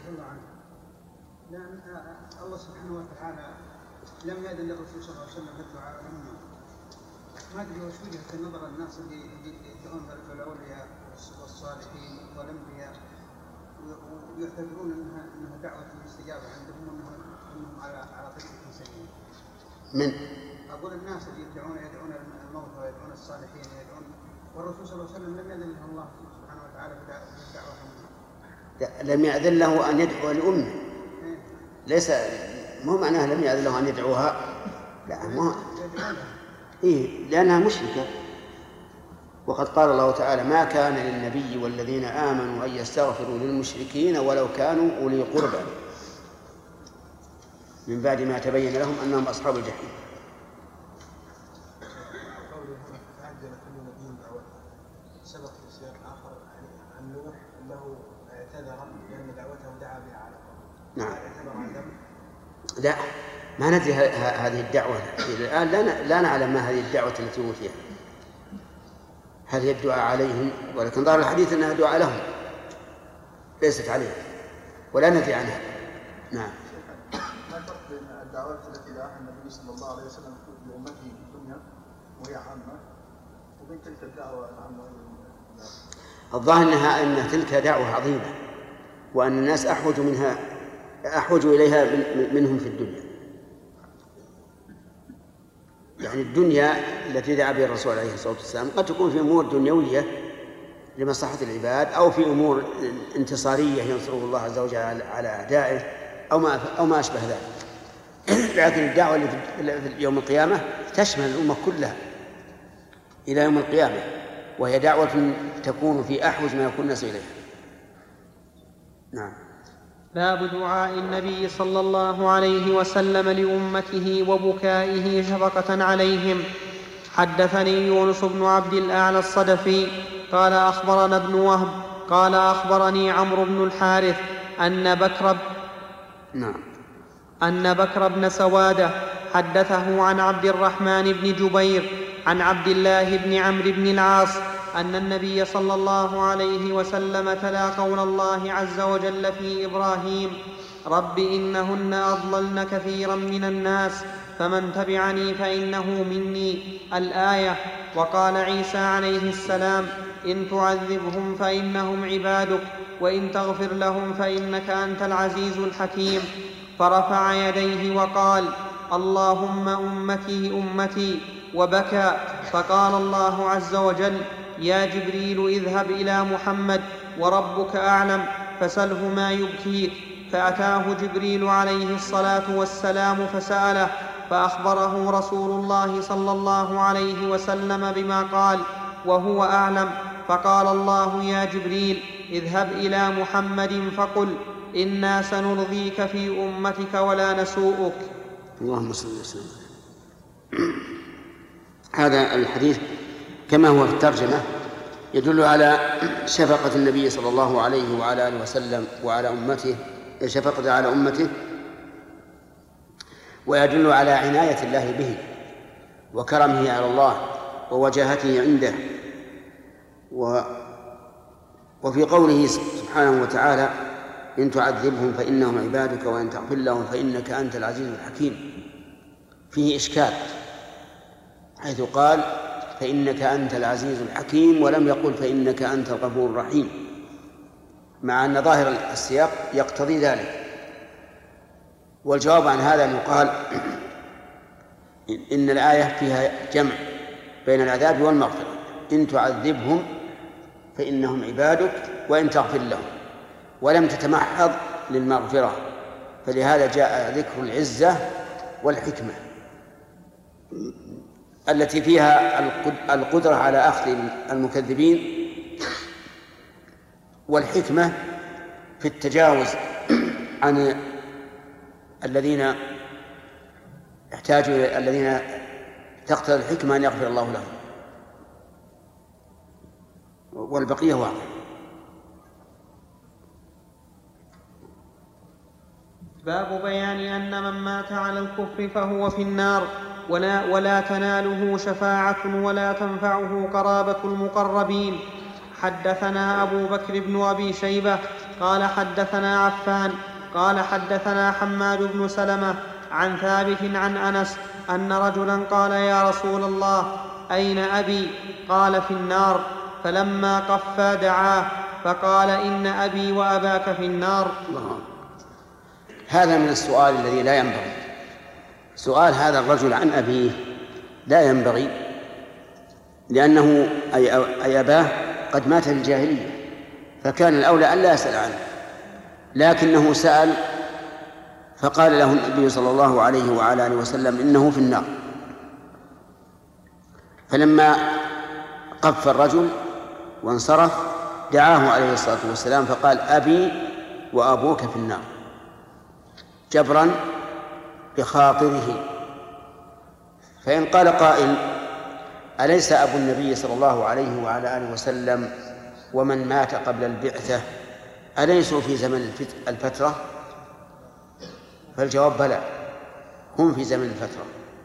Speaker 2: لأن الله سبحانه وتعالى لم يأذن للرسول صلى الله عليه وسلم بالدعاء لهم. ما أدري وش وجهة النظر الناس اللي يدعون الأولياء والصالحين والأنبياء ويعتبرون أنها أنها دعوة الاستجابة عندهم أنهم أنهم على على طريقة سيئة.
Speaker 1: من؟
Speaker 2: أقول الناس اللي يدعون يدعون الموتى ويدعون الصالحين يدعون والرسول صلى الله عليه وسلم لم يأذن لهم الله سبحانه وتعالى بالدعوة.
Speaker 1: لم يأذن له أن يدعو لأمه. ليس مو معناه لم يأذن له أن يدعوها، لا مو إيه لأنها مشركة. وقد قال الله تعالى: ما كان للنبي والذين آمنوا أن يستغفروا للمشركين ولو كانوا أولي قربى من بعد ما تبين لهم أنهم أصحاب الجحيم.
Speaker 2: سبق في سياق آخر عن نوح أنه اعتذر لأن دعوته دعا بها على قوم.
Speaker 1: نعم.
Speaker 2: اعتذر عن ذنب؟
Speaker 1: لا، ما ندري هذه الدعوة الآن، لا نعلم ما هذه الدعوة التي أوتيها، هل هي الدعاء عليهم؟ ولكن ظاهر الحديث أنها دعاء لهم ليست عليهم، ولا ندري عنها. نعم.
Speaker 5: ما الفرق بين الدعوات التي دعاها النبي صلى الله عليه وسلم لأمته في الدنيا وهي عامة وبين تلك الدعوة العامة؟
Speaker 1: الظاهر أنها أن تلك دعوة عظيمة وأن الناس أحوج منها أحوج إليها منهم في الدنيا. يعني الدنيا التي دعا بها الرسول عليه الصلاة والسلام قد تكون في أمور دنيوية لمصلحة العباد أو في أمور انتصارية ينصره الله عز وجل على أعدائه أو ما أو ما أشبه ذلك. لكن الدعوة اللي في يوم القيامة تشمل الأمة كلها إلى يوم القيامة، وهي دعوة تكون في أحوج ما يكون الناس إليها. نعم.
Speaker 4: باب دعاء النبي صلى الله عليه وسلم لأمته وبكائه شفقة عليهم. حدثني يونس بن عبد الأعلى الصدفي قال أخبرنا ابن وهب قال أخبرني عمرو بن الحارث أن بكر
Speaker 1: نعم.
Speaker 4: أن بكر بن سوادة حدثه عن عبد الرحمن بن جبير عن عبد الله بن عمرو بن العاص أن النبي صلى الله عليه وسلم تلا قول الله عز وجل في إبراهيم: رب إنهن أضللن كثيرا من الناس فمن تبعني فإنه مني، الآية. وقال عيسى عليه السلام: إن تعذبهم فإنهم عبادك وإن تغفر لهم فإنك أنت العزيز الحكيم. فرفع يديه وقال: اللهم أمتي أمتي، وبكى. فقال الله عز وجل: يا جبريل اذهب إلى محمد وربك أعلم فسله ما يبكيك. فأتاه جبريل عليه الصلاة والسلام فسأله، فأخبره رسول الله صلى الله عليه وسلم بما قال وهو أعلم. فقال الله: يا جبريل اذهب إلى محمد فقل: إنا سنرضيك في أمتك ولا نسوءك.
Speaker 1: اللهم صل وسلم. هذا الحديث كما هو في الترجمة يدل على شفقة النبي صلى الله عليه وعلى آله وسلم وعلى أمته، شفقة على أمته، ويدل على عناية الله به وكرمه على الله ووجاهته عنده. و وفي قوله سبحانه وتعالى: إن تعذبهم فإنهم عبادك وإن تغفر لهم فإنك أنت العزيز الحكيم، فيه إشكال حيث قال: فإنك أنت العزيز الحكيم، ولم يقل فإنك أنت الغفور الرحيم، مع أن ظاهر السياق يقتضي ذلك. والجواب عن هذا أن يقال إن الآية فيها جمع بين العذاب والمغفرة: إن تعذبهم فإنهم عبادك وإن تغفر لهم، ولم تتمحض للمغفرة، فلهذا جاء ذكر العزة والحكمة التي فيها القدرة على أخذ المكذبين، والحكمة في التجاوز عن الذين يحتاجوا الذين تقتضي الحكمة أن يغفر الله لهم، والبقية واضح.
Speaker 4: باب بيان أن من مات على الكفر فهو في النار. ولا, ولا تناله شفاعة ولا تنفعه قرابة المقربين. حدثنا أبو بكر بن أبي شيبة قال حدثنا عفان قال حدثنا حماد بن سلمة عن ثابت عن أنس أن رجلا قال يا رسول الله أين أبي؟ قال في النار. فلما قفى دعاه فقال إن أبي وأباك في النار.
Speaker 1: الله. هذا من السؤال الذي لا ينبغي. سؤال هذا الرجل عن أبيه لا ينبغي، لأنه أي أباه قد مات في الجاهلية، فكان الأولى أن لا يسأل عنه، لكنه سأل فقال له النبي صلى الله عليه وعلى آله وسلم إنه في النار. فلما قف الرجل وانصرف دعاه عليه الصلاة والسلام فقال أبي وأبوك في النار، جبرا بخاطره. فإن قال قائل أليس أبو النبي صلى الله عليه وعلى آله وسلم ومن مات قبل البعثة أليسوا في زمن الفترة؟ فالجواب بلى، هم في زمن الفترة،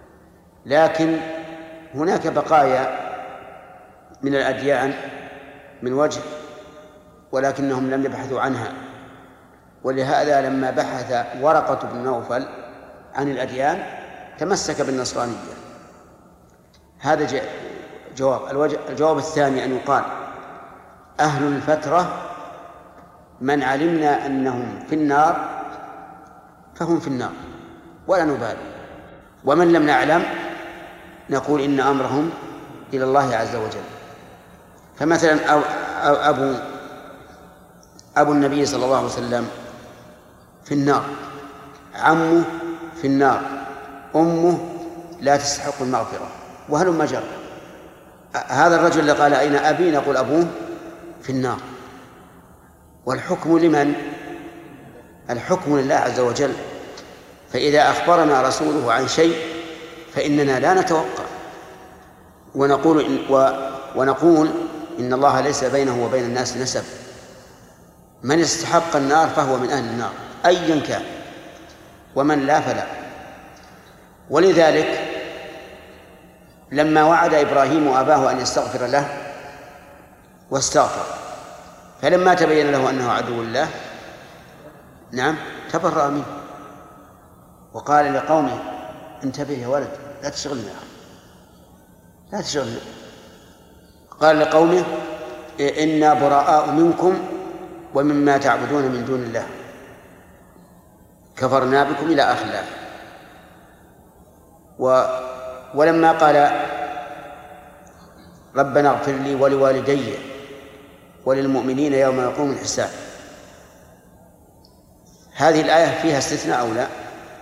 Speaker 1: لكن هناك بقايا من الأديان من وجه، ولكنهم لم يبحثوا عنها. ولهذا لما بحث ورقة بن نوفل عن الأديان تمسك بالنصرانية. هذا جواب. الجواب الثاني أن يقال أهل الفترة من علمنا أنهم في النار فهم في النار ولا نبالي، ومن لم نعلم نقول إن أمرهم إلى الله عز وجل. فمثلا أو أو أبو أبو النبي صلى الله عليه وسلم في النار، عمه في النار، أمه لا تستحق المغفرة، وهلم جرى. هذا الرجل اللي قال أين أبي نقول أبوه في النار. والحكم لمن؟ الحكم لله عز وجل. فإذا أخبرنا رسوله عن شيء فإننا لا نتوقع ونقول إن و ونقول إن الله ليس بينه وبين الناس نسب، من استحق النار فهو من أهل النار أيا كان، ومن لا فلا. ولذلك لما وعد إبراهيم أباه أن يستغفر له واستغفر، فلما تبين له أنه عدو الله نعم تبرأ منه وقال لقومه انتبه يا ولد لا تشغلنا لا تشغلنا قال لقومه إنا براء منكم ومما تعبدون من دون الله كفرنا بكم إلى آخر الآية. و ولما قال ربنا اغفر لي ولوالدي وللمؤمنين يوم يقوم الحساب، هذه الآية فيها استثناء أو لا؟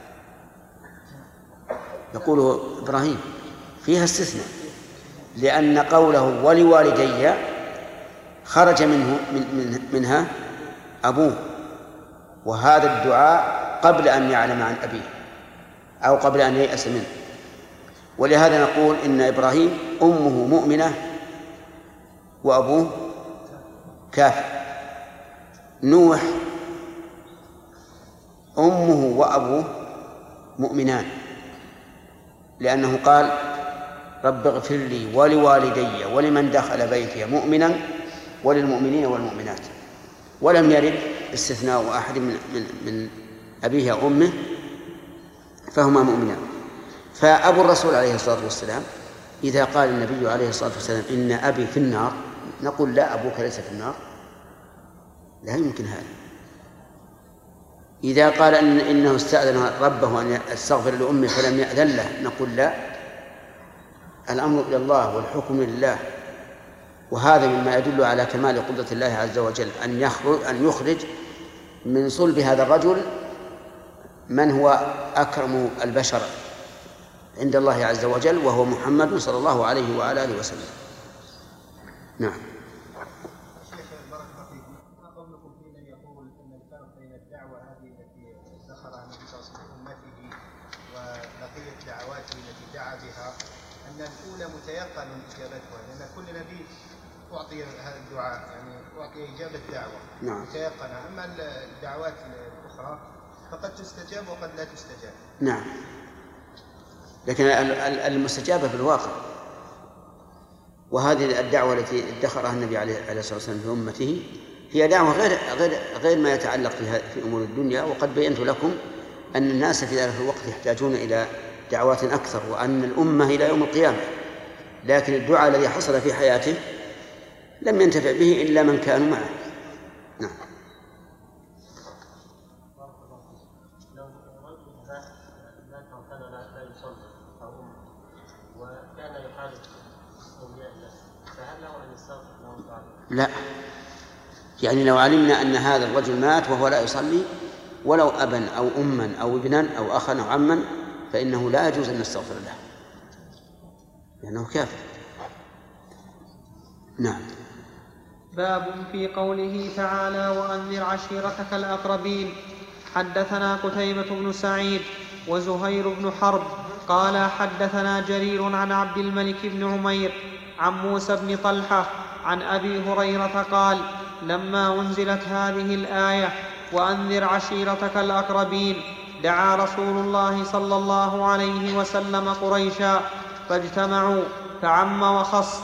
Speaker 1: يقوله إبراهيم فيها استثناء، لأن قوله ولوالدي خرج منه من من منها أبوه، وهذا الدعاء قبل أن يعلم عن أبيه أو قبل أن ييأس منه. ولهذا نقول إن إبراهيم أمه مؤمنة وأبوه كافر. نوح أمه وأبوه مؤمنان، لأنه قال رب اغفر لي ولوالدي ولمن دخل بيتي مؤمنا وللمؤمنين والمؤمنات، ولم يرد استثناء أحد من, من, من أبيه أو أمه فهما مؤمنان. فأبو الرسول عليه الصلاة والسلام إذا قال النبي عليه الصلاة والسلام إن أبي في النار نقول لا أبوك ليس في النار، لا يمكن هذا. إذا قال إن إنه استأذن ربه أن يستغفر لأمه فلم يأذن له نقول لا، الأمر إلى الله والحكم لله. وهذا مما يدل على كمال قدرة الله عز وجل أن يخرج أن يخرج من صلب هذا الرجل من هو أكرم البشر عند الله عز وجل وهو محمد صلى الله عليه وعلى آله وسلم. نعم.
Speaker 2: شيخ بارك الله فيكم، ما قولكم في من يقول ان الفرق بين الدعوه هذه التي ذكرها النبي صلى الله عليه وسلم لامته وبقيه دعواته التي دعا بها ان الاولى متيقن اجابتها، لان كل نبي اعطي هذا الدعاء يعني اعطي اجابه دعوه
Speaker 1: نعم.
Speaker 2: متيقنه، اما الدعوات الاخرى فقد تستجاب وقد لا تستجاب.
Speaker 1: نعم. لكن المستجابة في الواقع. وهذه الدعوة التي ادخرها النبي عليه الصلاة والسلام في أمته هي دعوة غير غير غير ما يتعلق في أمور الدنيا. وقد بينت لكم أن الناس في ذلك الوقت يحتاجون إلى دعوات أكثر، وأن الأمة إلى يوم القيامة. لكن الدعاء الذي حصل في حياته لم ينتفع به إلا من كانوا معه. نعم.
Speaker 3: لو رجل مات وكان لا يصلي أو وكان يحارب أولياء الله، فهل له أن يستغفر له تعالى؟
Speaker 1: لا، يعني لو علمنا أن هذا الرجل مات وهو لا يصلي ولو أبا أو أما أو ابنا أو أخا أو عما فإنه لا يجوز أن نستغفر له لأنه كافر. نعم.
Speaker 4: باب في قوله تعالى وأنذر عشيرتك الأقربين. حدثنا قتيبة بن سعيد وزهير بن حرب قال حدثنا جرير عن عبد الملك بن عمير عن موسى بن طلحة عن أبي هريرة قال لما أنزلت هذه الآية وأنذر عشيرتك الأقربين دعا رسول الله صلى الله عليه وسلم قريشا فاجتمعوا فعم وخص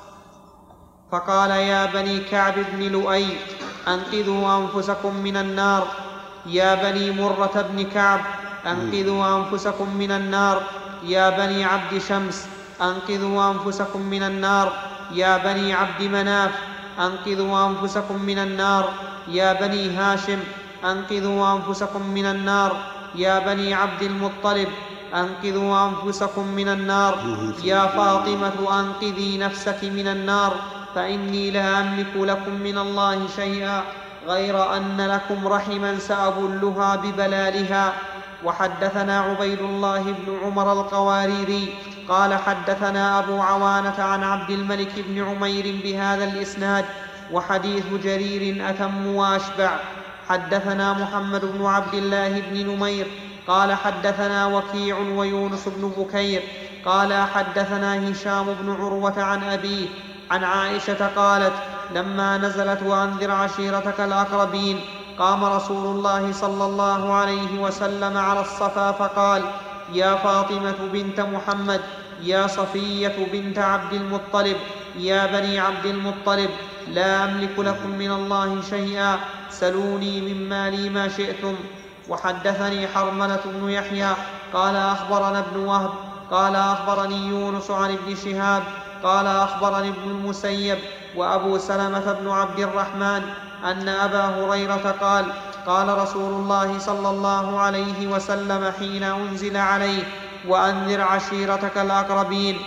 Speaker 4: فقال يا بني كعب بن لؤي أنقذوا أنفسكم من النار، يا بني مرة بن كعب أنقذوا أنفسكم من النار، يا بني عبد شمس أنقذوا أنفسكم من النار، يا بني عبد مناف أنقذوا أنفسكم من النار، يا بني هاشم أنقذوا أنفسكم من النار، يا بني عبد المطلب أنقذوا أنفسكم من النار، يا فاطمة أنقذي نفسك من النار فإني لا أملك لكم من الله شيئا غير أن لكم رحما سأبلها ببلالها. وحدثنا عبيد الله بن عمر القواريري قال حدثنا أبو عوانة عن عبد الملك بن عمير بهذا الإسناد وحديث جرير أتم وأشبع. حدثنا محمد بن عبد الله بن نمير قال حدثنا وكيع ويونس بن بكير قال حدثنا هشام بن عروة عن أبيه عن عائشة قالت لما نزلت وأنذر عشيرتك الأقربين قام رسول الله صلى الله عليه وسلم على الصفا فقال يا فاطمة بنت محمد، يا صفية بنت عبد المطلب، يا بني عبد المطلب لا أملك لكم من الله شيئا سلوني من مالي ما شئتم. وحدثني حرملة بن يحيى قال أخبرنا ابن وهب قال أخبرني يونس عن ابن شهاب قال أخبرني ابن المسيب وأبو سلمة بن عبد الرحمن أن أبا هريرة قال قال رسول الله صلى الله عليه وسلم حين أنزل عليه وأنذر عشيرتك الأقربين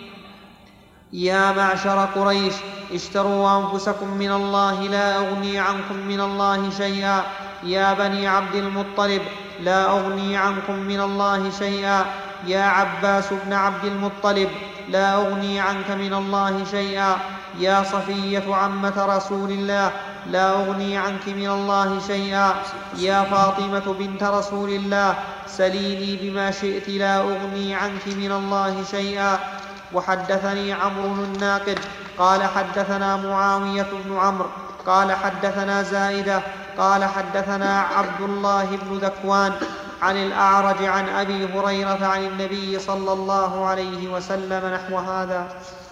Speaker 4: يا معشر قريش اشتروا أنفسكم من الله لا أغني عنكم من الله شيئا، يا بني عبد المطلب لا أغني عنكم من الله شيئا، يا عباس بن عبد المطلب لا أغني عنك من الله شيئا، يا صفية عمة رسول الله لا أغني عنك من الله شيئا، يا فاطمة بنت رسول الله سليني بما شئت لا أغني عنك من الله شيئا. وحدثني عمرو الناقد قال حدثنا معاوية بن عمرو قال حدثنا زائدة قال حدثنا عبد الله بن ذكوان عن الأعرج عن أبي هريرة عن النبي صلى الله عليه وسلم نحو هذا.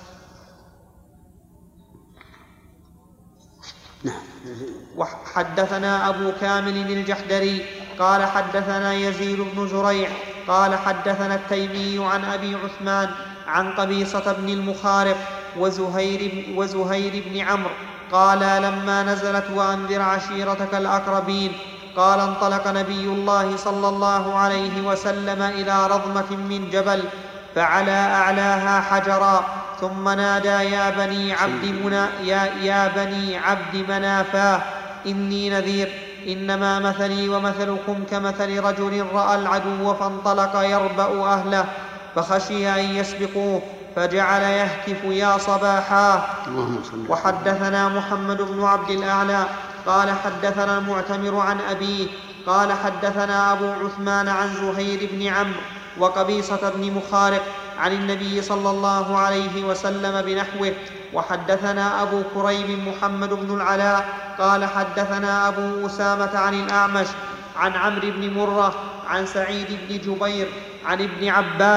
Speaker 4: وحدثنا أبو كامل الجحدري قال حدثنا يزيد بن زريع قال حدثنا التيمي عن أبي عثمان عن قبيصة بن المخارق وزهير, وزهير بن عمرو قال لما نزلت وأنذر عشيرتك الأقربين قال انطلق نبي الله صلى الله عليه وسلم إلى رضمة من جبل فعلى أعلاها حجرا ثم نادى يا بني عبد, منا يا, يا بني عبد منافاه إني نذير إنما مثلي ومثلكم كمثل رجل رأى العدو فانطلق يربأ أهله فخشي أن يسبقوه فجعل يهتف يا صباحا. وحدثنا محمد بن عبد الأعلى قال حدثنا المعتمر عن أبيه قال حدثنا أبو عثمان عن زهير بن عمرو وقبيصة بن مخارق عن النبي صلى الله عليه وسلم بنحوه. وحدثنا أبو كريب محمد بن العلاء قال حدثنا أبو أسامة عن الأعمش عن عمرو بن مرة عن سعيد بن جبير عن ابن عباس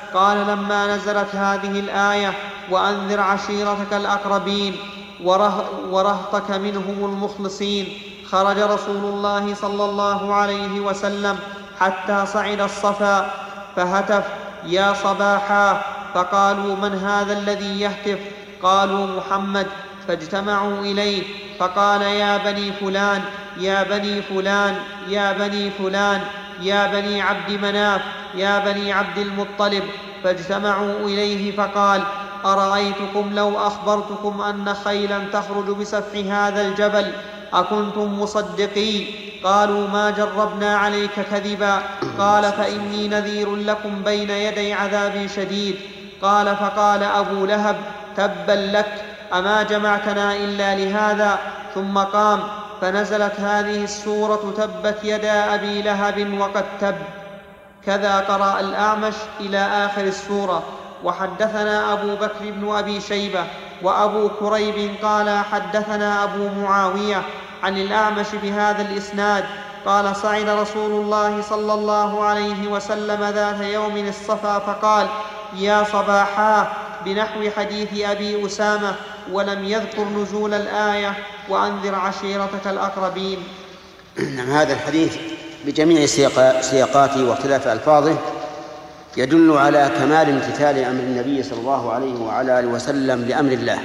Speaker 4: قال لما نزلت هذه الآية وأنذر عشيرتك الأقربين ورهطك منهم المخلصين خرج رسول الله صلى الله عليه وسلم حتى صعد الصفا فهتف يا صباحا فقالوا من هذا الذي يهتف؟ قالوا محمد، فاجتمعوا إليه فقال يا بني فلان يا بني فلان يا بني فلان يا بني عبد مناف يا بني عبد المطلب، فاجتمعوا إليه فقال أرأيتكم لو أخبرتكم أن خيلا تخرج بسفح هذا الجبل أكنتم مصدقي؟ قالوا ما جربنا عليك كذبا. قال فإني نذير لكم بين يدي عذاب شديد. قال فقال أبو لهب تبا لك أما جمعتنا إلا لهذا؟ ثم قام فنزلت هذه السورة تبت يدا أبي لهب وقد تب. كذا قرأ الأعمش إلى آخر السورة. وحدثنا أبو بكر بن أبي شيبة وأبو كريب قال حدثنا أبو معاوية عن الأعمش بهذا الإسناد قال صعد رسول الله صلى الله عليه وسلم ذات يوم الصفا فقال يا صباحا بنحو حديث أبي أسامة، ولم يذكر نزول الآية وأنذر عشيرتك الأقربين.
Speaker 1: هذا الحديث بجميع سياقاته واختلاف ألفاظه يدل على كمال امتثال أمر النبي صلى الله عليه وعلى آله وسلم لأمر الله،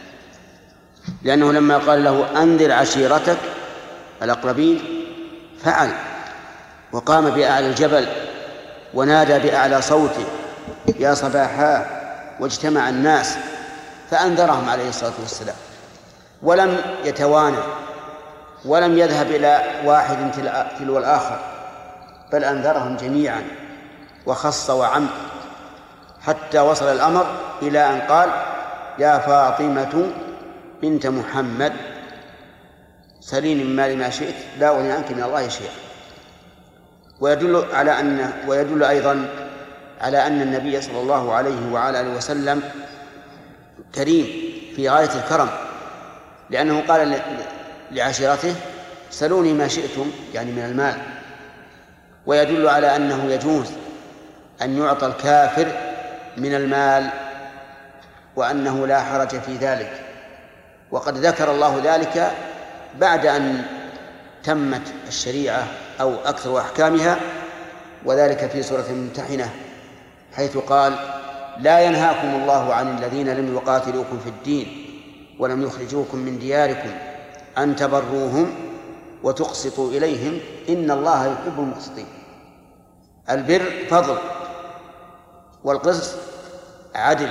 Speaker 1: لأنه لما قال له أنذر عشيرتك الأقربين فعل، وقام بأعلى الجبل ونادى بأعلى صوته يا صباحا، واجتمع الناس فأنذرهم عليه الصلاة والسلام، ولم يتوانى ولم يذهب إلى واحد تلو الآخر، بل أنذرهم جميعا وخص وعم، حتى وصل الأمر إلى أن قال يا فاطمة بنت محمد سليني من مالي ما شئت لا أغني عنك من الله شيئا. ويدل على أن ويدل أيضا على أن النبي صلى الله عليه وعلى آله وسلم كريم في غاية الكرم، لأنه قال لعشيرته سلوني ما شئتم يعني من المال. ويدل على أنه يجوز أن يعطى الكافر من المال وأنه لا حرج في ذلك، وقد ذكر الله ذلك بعد أن تمت الشريعة أو أكثر أحكامها، وذلك في سورة الممتحنة حيث قال لا ينهاكم الله عن الذين لم يقاتلوكم في الدين ولم يخرجوكم من دياركم أن تبروهم وتقسطوا إليهم إن الله يحب المقسطين. البر فضل والقسط عدل،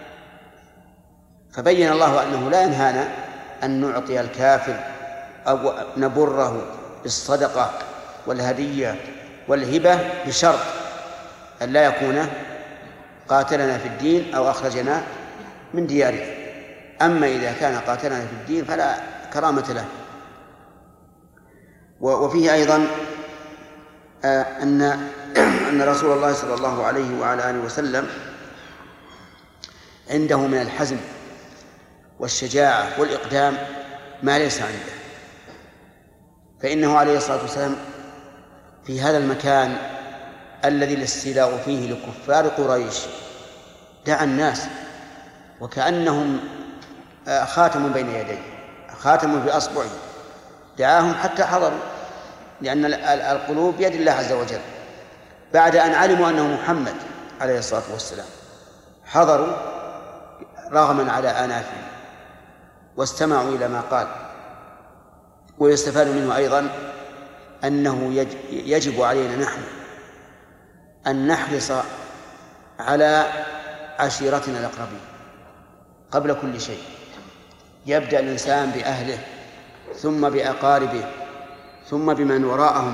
Speaker 1: فبين الله أنه لا ينهانا أن نعطي الكافر أو نبره بالصدقة والهدية والهبة بشرط أن لا يكون قاتلنا في الدين أو أخرجنا من ديارنا. أما إذا كان قاتلنا في الدين فلا كرامة له. وفيه أيضا أن أن رسول الله صلى الله عليه وعلى آله وسلم عنده من الحزم والشجاعة والإقدام ما ليس عنده، فإنه عليه الصلاة والسلام في هذا المكان الذي الاستيلاء فيه لكفار قريش دعا الناس وكأنهم خاتم بين يديه، خاتم في أصبعه، دعاهم حتى حضروا، لأن القلوب بيد الله عز وجل. بعد أن علموا أنه محمد عليه الصلاة والسلام حضروا رغما على آنافهم واستمعوا إلى ما قال. ويستفاد منه أيضا أنه يجب علينا نحن أن نحرص على عشيرتنا الأقربين قبل كل شيء. يبدأ الإنسان بأهله ثم بأقاربه ثم بمن وراءهم،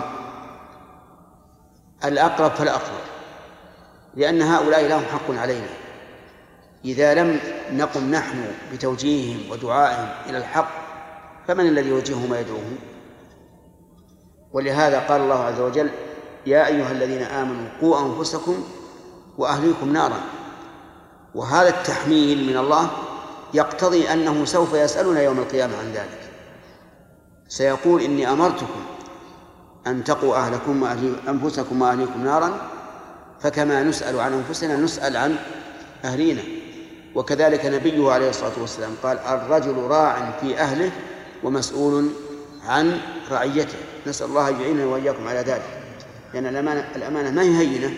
Speaker 1: الأقرب فالأقرب، لأن هؤلاء لهم حق علينا. إذا لم نقم نحن بتوجيههم ودعائهم إلى الحق فمن الذي يوجههم ويدعوهم؟ ولهذا قال الله عز وجل يا أيها الذين آمنوا قوا أنفسكم وأهليكم نارا. وهذا التحميل من الله يقتضي أنه سوف يسألنا يوم القيامة عن ذلك، سيقول إني أمرتكم أن تقوا أهلكم وأنفسكم وأهليكم نارا فكما نسأل عن أنفسنا نسأل عن أهلينا. وكذلك نبيه عليه الصلاة والسلام قال الرجل راع في أهله ومسؤول عن رعيته. نسأل الله أن يعيننا وإياكم على ذلك، لأن الأمانة, الأمانة ما هي هينة.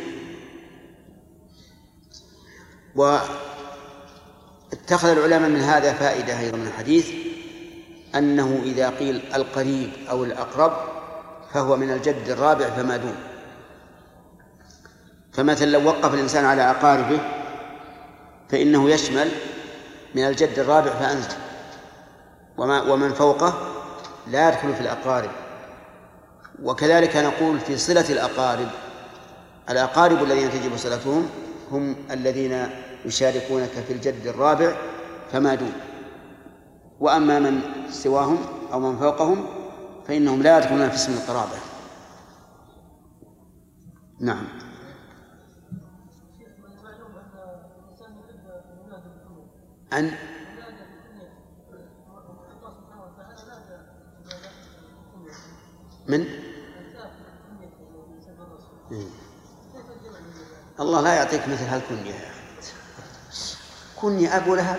Speaker 1: واتخذ العلماء من هذا فائدة أيضا من الحديث، أنه إذا قيل القريب أو الأقرب فهو من الجد الرابع فما دون. فمثلا لو وقف الإنسان على أقاربه فإنه يشمل من الجد الرابع فأنزل، وما ومن فوقه لا يدخل في الأقارب. وكذلك نقول في صلة الأقارب، الأقارب الذين تجب صلتهم هم الذين يشاركونك في الجد الرابع فما دون، وأما من سواهم أو من فوقهم فإنهم لا يدخلون في اسم القرابة. نعم. أن من الله لا يعطيك مثل هالكنية يا أخي. كنية أبو لهب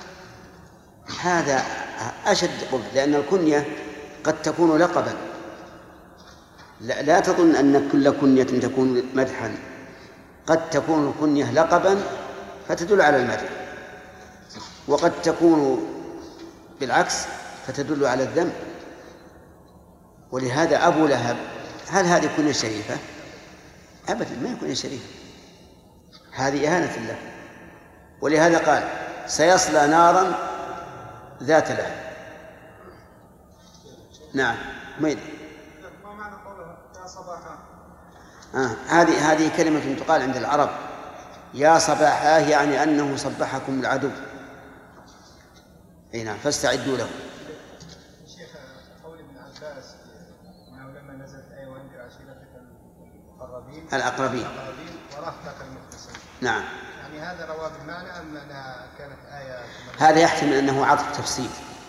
Speaker 1: هذا أشد قبح، لأن الكنية قد تكون لقبا. لا, لا تظن أن كل كنية تكون مدحا، قد تكون الكنية لقبا فتدل على المدح، وقد تكون بالعكس فتدل على الذم. ولهذا أبو لهب هل هذه كنية شريفة؟ أبدا ما يكون شريفة، هذه إهانة له. ولهذا قال سيصلى نارا ذات لهب. نعم. ميد.
Speaker 2: ما معنى قولها يا صباحا؟
Speaker 1: آه. هذه هذه كلمة تقال عند العرب، يا صباحا يعني أنه صبحكم العدو. أي نعم، فاستعدوا له.
Speaker 2: شيخ قول ابن عباس أنه لما نزلت آية وأنذر عشيرتك المقربين
Speaker 1: الأقربين
Speaker 2: ورهطك المخلصين.
Speaker 1: نعم.
Speaker 2: يعني هذا رواه بالمعنى أم أنها كانت آية؟
Speaker 1: هذا يحتمل أنه عطف تفسير،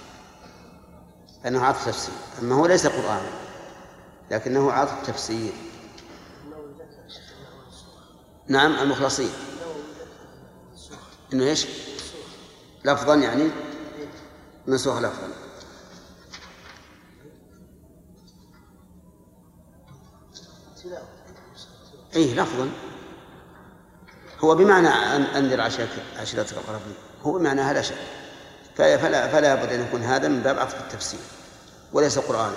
Speaker 1: أنه عطف تفسير، أما هو ليس قرآنا لكنه عطف تفسير. نعم المخلصين. إنه إيش؟ لفظا يعني نسوخ لفظا. إيه لفظا هو بمعنى أنذر عشيرتك الأقربين، هو بمعنى هذا شيء، فلا فلا بد أن يكون هذا من باب عطف التفسير وليس قرآنا.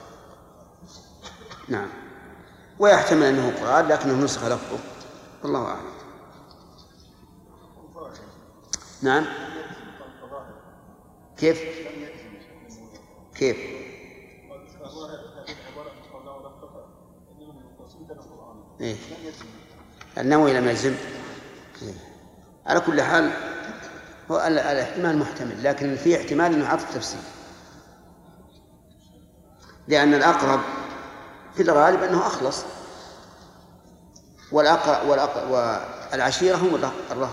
Speaker 1: نعم. ويحتمل أنه قرآن لكنه نسخ لفظه، والله أعلم. نعم. كيف كيف إيه؟ النووي لم يجزم. إيه؟ على كل حال هو الاحتمال محتمل، لكن في احتمال انه عطف تفسير، لأن الأقرب في الغالب أنه أخلص، والأقرب والأقرب والعشيرة هم الرهط.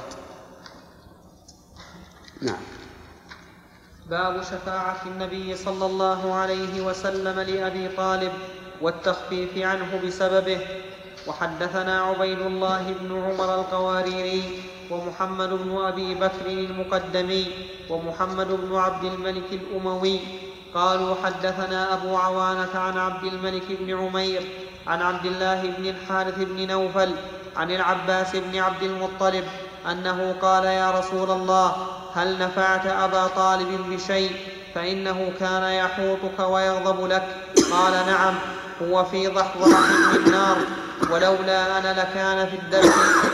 Speaker 1: نعم.
Speaker 4: باب شفاعة النبي صلى الله عليه وسلم لأبي طالب والتخفيف عنه بسببه. وحدثنا عبيد الله بن عمر القواريري ومحمد بن أبي بكر المقدمي ومحمد بن عبد الملك الأموي قالوا حدثنا أبو عوانة عن عبد الملك بن عمير عن عبد الله بن الحارث بن نوفل عن العباس بن عبد المطلب أنه قال يا رسول الله هل نفعت أبا طالب بشيء فإنه كان يحوطك ويغضب لك؟ قال نعم، هو في ضحضرة من نار، ولولا أنا لكان في الدرك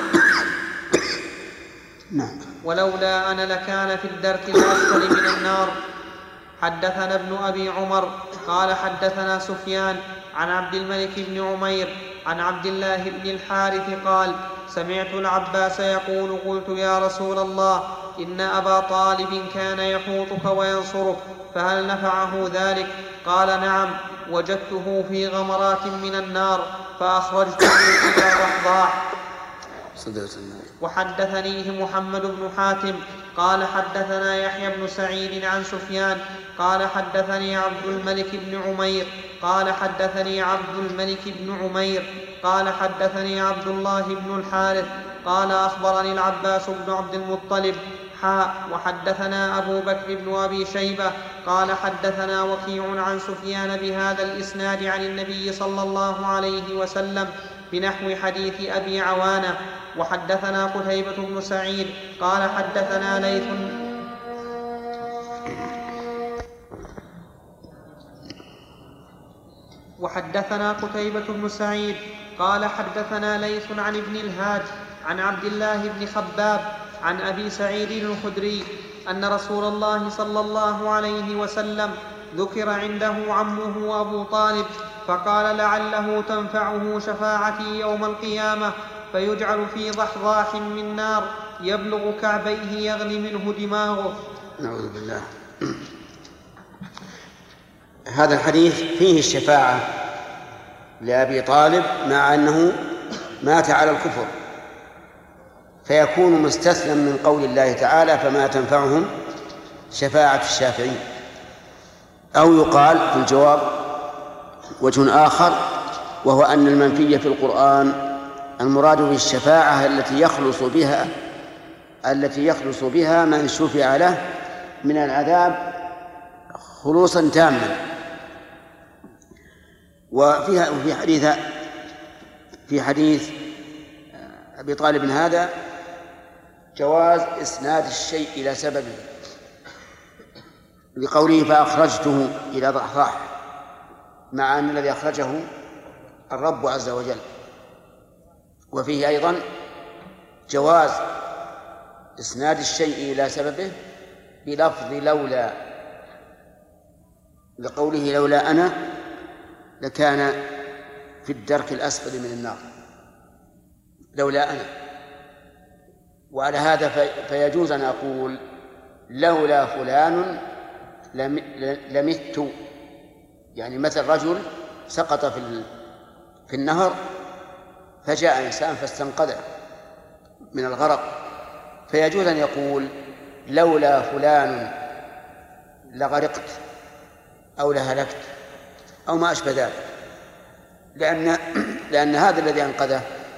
Speaker 1: نعم.
Speaker 4: ولولا أنا لكان في الدرك الأسفل من النار. حدثنا ابن أبي عمر قال حدثنا سفيان عن عبد الملك بن عمير عن عبد الله بن الحارث قال سمعت العباس يقول قلت يا رسول الله إن أبا طالب كان يحوطك وينصرك فهل نفعه ذلك؟ قال نعم، وجدته في غمرات من النار فأخرجته إلى ضحضاح. وحدثنيه محمد بن حاتم قال حدثنا يحيى بن سعيد عن سفيان قال حدثني عبد الملك بن عمير قال حدثني عبد الملك بن عمير قال حدثني عبد الله بن الحارث قال أخبرني العباس بن عبد المطلب حاء وحدثنا أبو بكر بن أبي شيبة قال حدثنا وكيع عن سفيان بهذا الإسناد عن النبي صلى الله عليه وسلم بنحو حديث أبي عوانة. وحدثنا قتيبة بن سعيد قال حدثنا ليث وحدثنا قتيبة بن سعيد قال حدثنا ليث عن ابن الهاد عن عبد الله بن خباب عن أبي سعيد الخدري أن رسول الله صلى الله عليه وسلم ذكر عنده عمه أبو طالب فقال لعله تنفعه شفاعتي يوم القيامة فيجعل في ضحضاح من نار يبلغ كعبيه يغلي منه دماغه.
Speaker 1: نعوذ بالله. هذا الحديث فيه الشفاعة لأبي طالب مع أنه مات على الكفر، فيكون مستثنى من قول الله تعالى فما تنفعهم شفاعة الشافعين. أو يقال في الجواب وجه آخر، وهو أن المنفي في القرآن المراد بالشفاعة التي يخلص بها التي يخلص بها من شفع له من العذاب خلوصا تاما. وفيها وفي حديث في حديث أبي طالب هذا جواز إسناد الشيء إلى سببه، لقوله فأخرجته إلى ضحضاح، مع أن الذي أخرجه الرب عز وجل. وفيه أيضا جواز إسناد الشيء إلى سببه بلفظ لولا، لقوله لولا أنا لكان في الدرك الأسفل من النار، لولا أنا. وعلى هذا فيجوز أن أقول لولا فلان لمت، يعني مثل رجل سقط في في النهر فجاء إنسان فاستنقذه من الغرق، فيجوز أن يقول لولا فلان لغرقت أو لهلكت أو ما أشبه ذلك، لأن لأن هذا الذي أنقذه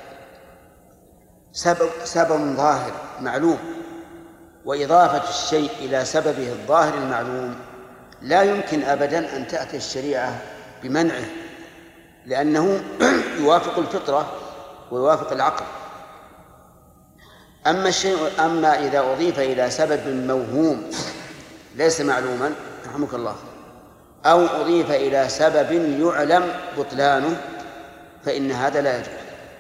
Speaker 1: سبب سبب ظاهر معلوم، وإضافة الشيء إلى سببه الظاهر المعلوم لا يمكن أبدا أن تأتي الشريعة بمنعه، لأنه يوافق الفطرة ويوافق العقل. أما الشيء أما إذا أضيف إلى سبب موهوم ليس معلوما رحمك الله، أو أضيف إلى سبب يعلم بطلانه، فإن هذا لا يجوز.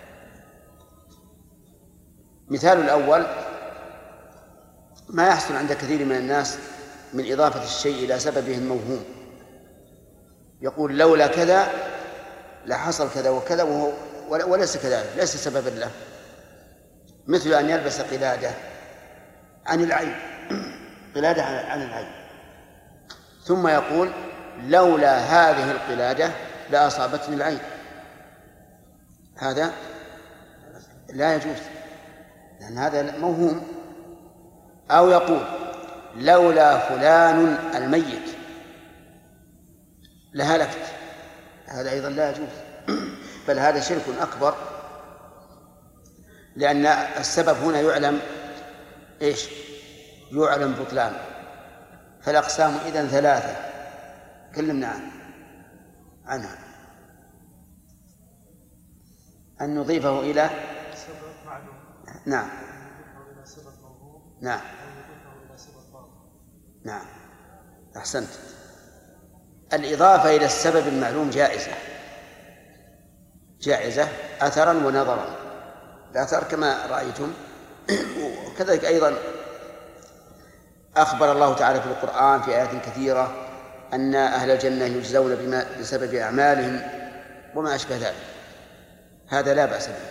Speaker 1: مثال الأول ما يحصل عند كثير من الناس من إضافة الشيء إلى سببه الموهوم، يقول لولا كذا لحصل كذا وكذا وهو وليس كذلك، ليس سببا له، مثل أن يلبس قلادة عن العين قلادة عن العين ثم يقول لولا هذه القلادة لأصابتني العين، هذا لا يجوز لأن هذا موهوم. أو يقول لولا فلان الميت لهلكت، هذا أيضا لا يجوز، بل هذا شرك أكبر، لأن السبب هنا يعلم إيش؟ يعلم بطلان. فالأقسام إذن ثلاثة كلمنا عنها عنها أن نضيفه إلى
Speaker 5: سبب معلوم،
Speaker 1: نعم
Speaker 5: إلى سبب موهوم،
Speaker 1: نعم
Speaker 5: إلى سبب باطل.
Speaker 1: نعم أحسنت. الإضافة إلى السبب المعلوم جائزة جائزة أثرا ونظرا، الأثر كما رأيتم. وكذلك أيضا أخبر الله تعالى في القرآن في آيات كثيرة أن أهل الجنة يجزون بما بسبب أعمالهم وما أشبه ذلك، هذا لا بأس به.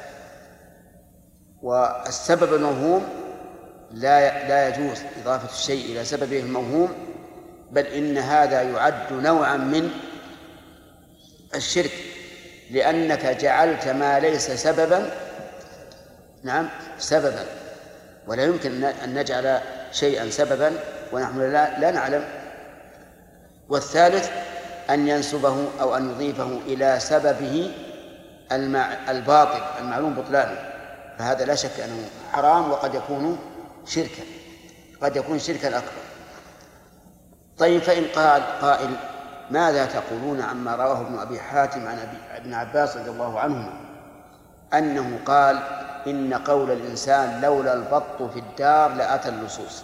Speaker 1: والسبب الموهوم لا لا يجوز إضافة الشيء إلى سببه الموهوم، بل إن هذا يعد نوعا من الشرك، لأنك جعلت ما ليس سببا نعم سببا، ولا يمكن أن نجعل شيئا سببا ونحن لا, لا نعلم. والثالث أن ينسبه أو أن يضيفه إلى سببه الباطل المعلوم بطلانه، فهذا لا شك أنه حرام وقد يكون شركا، قد يكون شركا أكبر. طيب فإن قال قائل ماذا تقولون عما رواه ابن أبي حاتم عن ابن عباس رضي الله عنهما أنه قال إن قول الإنسان لولا البط في الدار لأتى اللصوص؟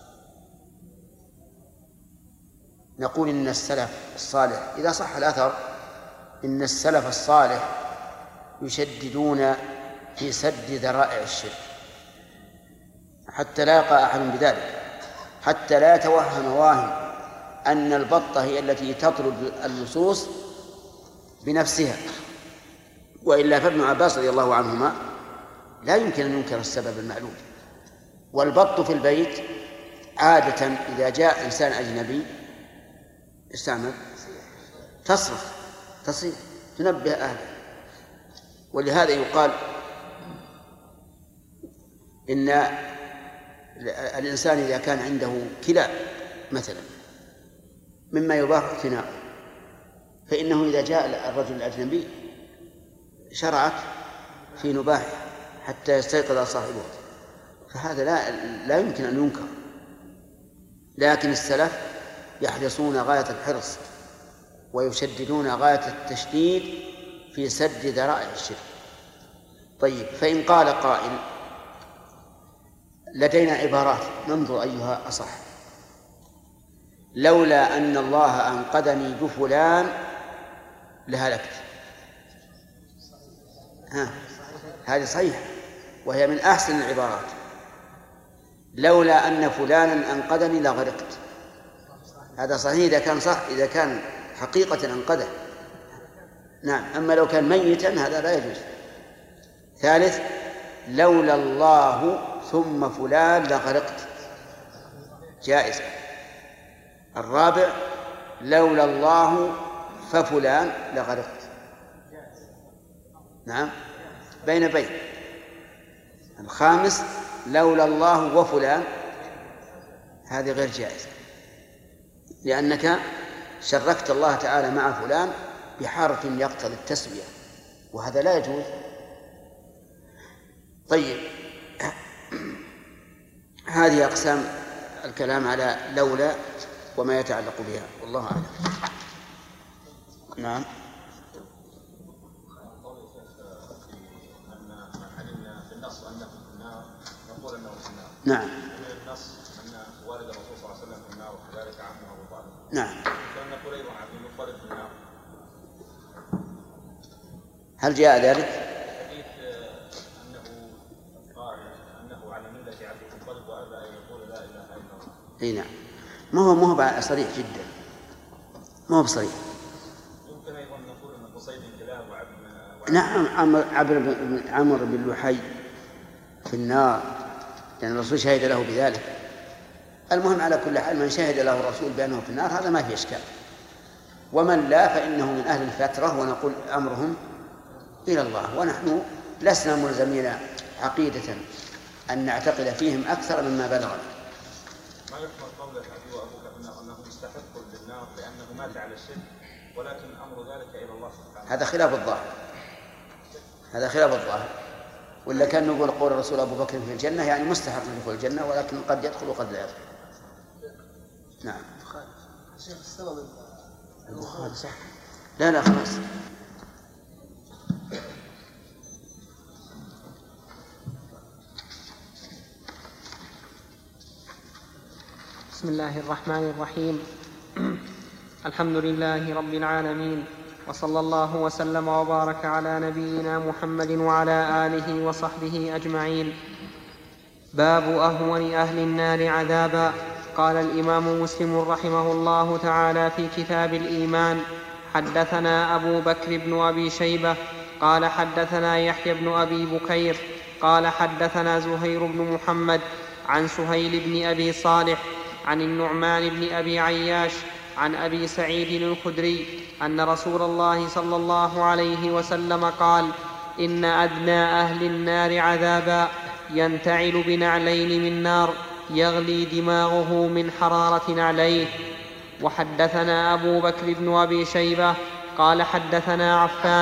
Speaker 1: نقول إن السلف الصالح إذا صح الأثر إن السلف الصالح يشددون في سد ذرائع الشرك حتى لا يقع أحد بذلك، حتى لا يتوهم واهم أن البطة هي التي تطرد اللصوص بنفسها، وإلا فابن عباس رضي الله عنهما لا يمكن أن ينكر السبب المعلوم. والبط في البيت عادة إذا جاء إنسان أجنبي استعمل تصرف تصير تنبه أهله. ولهذا يقال إن الإنسان إذا كان عنده كلاب مثلا مما يباح اقتناؤه، فإنه إذا جاء الرجل الأجنبي شرعت في نباحه حتى يستيقظ صاحبه، فهذا لا, لا يمكن أن ينكر. لكن السلف يحرصون غاية الحرص ويشددون غاية التشديد في سد ذرائع الشرك. طيب فإن قال قائل لدينا عبارات ننظر أيها أصح، لولا أن الله أنقذني بفلان لهلكت، ها هذه صحيح وهي من أحسن العبارات، لولا أن فلانا أنقذني لغرقت، هذا صحيح إذا كان صح، إذا كان حقيقة أنقذه. نعم، أما لو كان ميتا هذا لا يجوز. ثالث لولا الله ثم فلان لغرقت، جائزة. الرابع لولا الله ففلان لغرقت، نعم بين بين. الخامس لولا الله وفلان، هذه غير جائزة لأنك شركت الله تعالى مع فلان بحرف يقتضي التسوية، وهذا لا يجوز. طيب هذه أقسام الكلام على لولا وما يتعلق بها، والله أعلم. نعم. نعم.
Speaker 6: النص أن والد الرسول صلى الله عليه وسلم في النار وكذلك عمه أبو طالب.
Speaker 1: نعم.
Speaker 6: فإن نقول أيضا عبد المطلب في النار.
Speaker 1: هل جاء ذلك؟
Speaker 6: حديث أنه قال أنه على ملة عبد المطلب وأبى أن يقول لا إله إلا الله.
Speaker 1: أي نعم، ما هو ما هو صريح جدا، ما هو بصريح.
Speaker 6: يمكن أيضا نقول أن قصيد الكلاب وعبد.
Speaker 1: نعم، عمرو عمرو بن لحي في النار لأن يعني الرسول شهد له بذلك. المهم على كل حال من شهد له الرسول بأنه في النار هذا ما في إشكال، ومن لا فإنه من أهل الفترة، ونقول أمرهم إلى الله، ونحن لسنا ملزمين عقيدة أن نعتقد فيهم أكثر مما بلغنا.
Speaker 6: ما يحمل قول أبي وأبوك في النار أنه مستحق للنار لأنه مات على الشرك، ولكن أمر ذلك إلى الله سبحانه.
Speaker 1: هذا خلاف الظاهر، هذا خلاف الظاهر. ولا كان نقول قول الرسول أبو بكر في الجنة يعني مستحق لدخول الجنة، ولكن قد يدخل وقد لا يدخل. نعم.
Speaker 2: شيخ السبب
Speaker 1: البخاري صح؟ لا لا خلاص.
Speaker 4: بسم الله الرحمن الرحيم. الحمد لله رب العالمين، وصلى الله وسلم وبارك على نبينا محمد وعلى آله وصحبه أجمعين. باب أهون أهل النار عذابا. قال الإمام مسلم رحمه الله تعالى في كتاب الإيمان: حدثنا أبو بكر بن أبي شيبة قال حدثنا يحيى بن أبي بكير قال حدثنا زهير بن محمد عن سهيل بن أبي صالح عن النعمان بن أبي عياش عن أبي سعيد الخدري أن رسول الله صلى الله عليه وسلم قال: إن أدنى أهل النار عذابا ينتعل بنعلين من نار يغلي دماغه من حرارة نعليه. وحدثنا أبو بكر بن أبي شيبة قال حدثنا عفان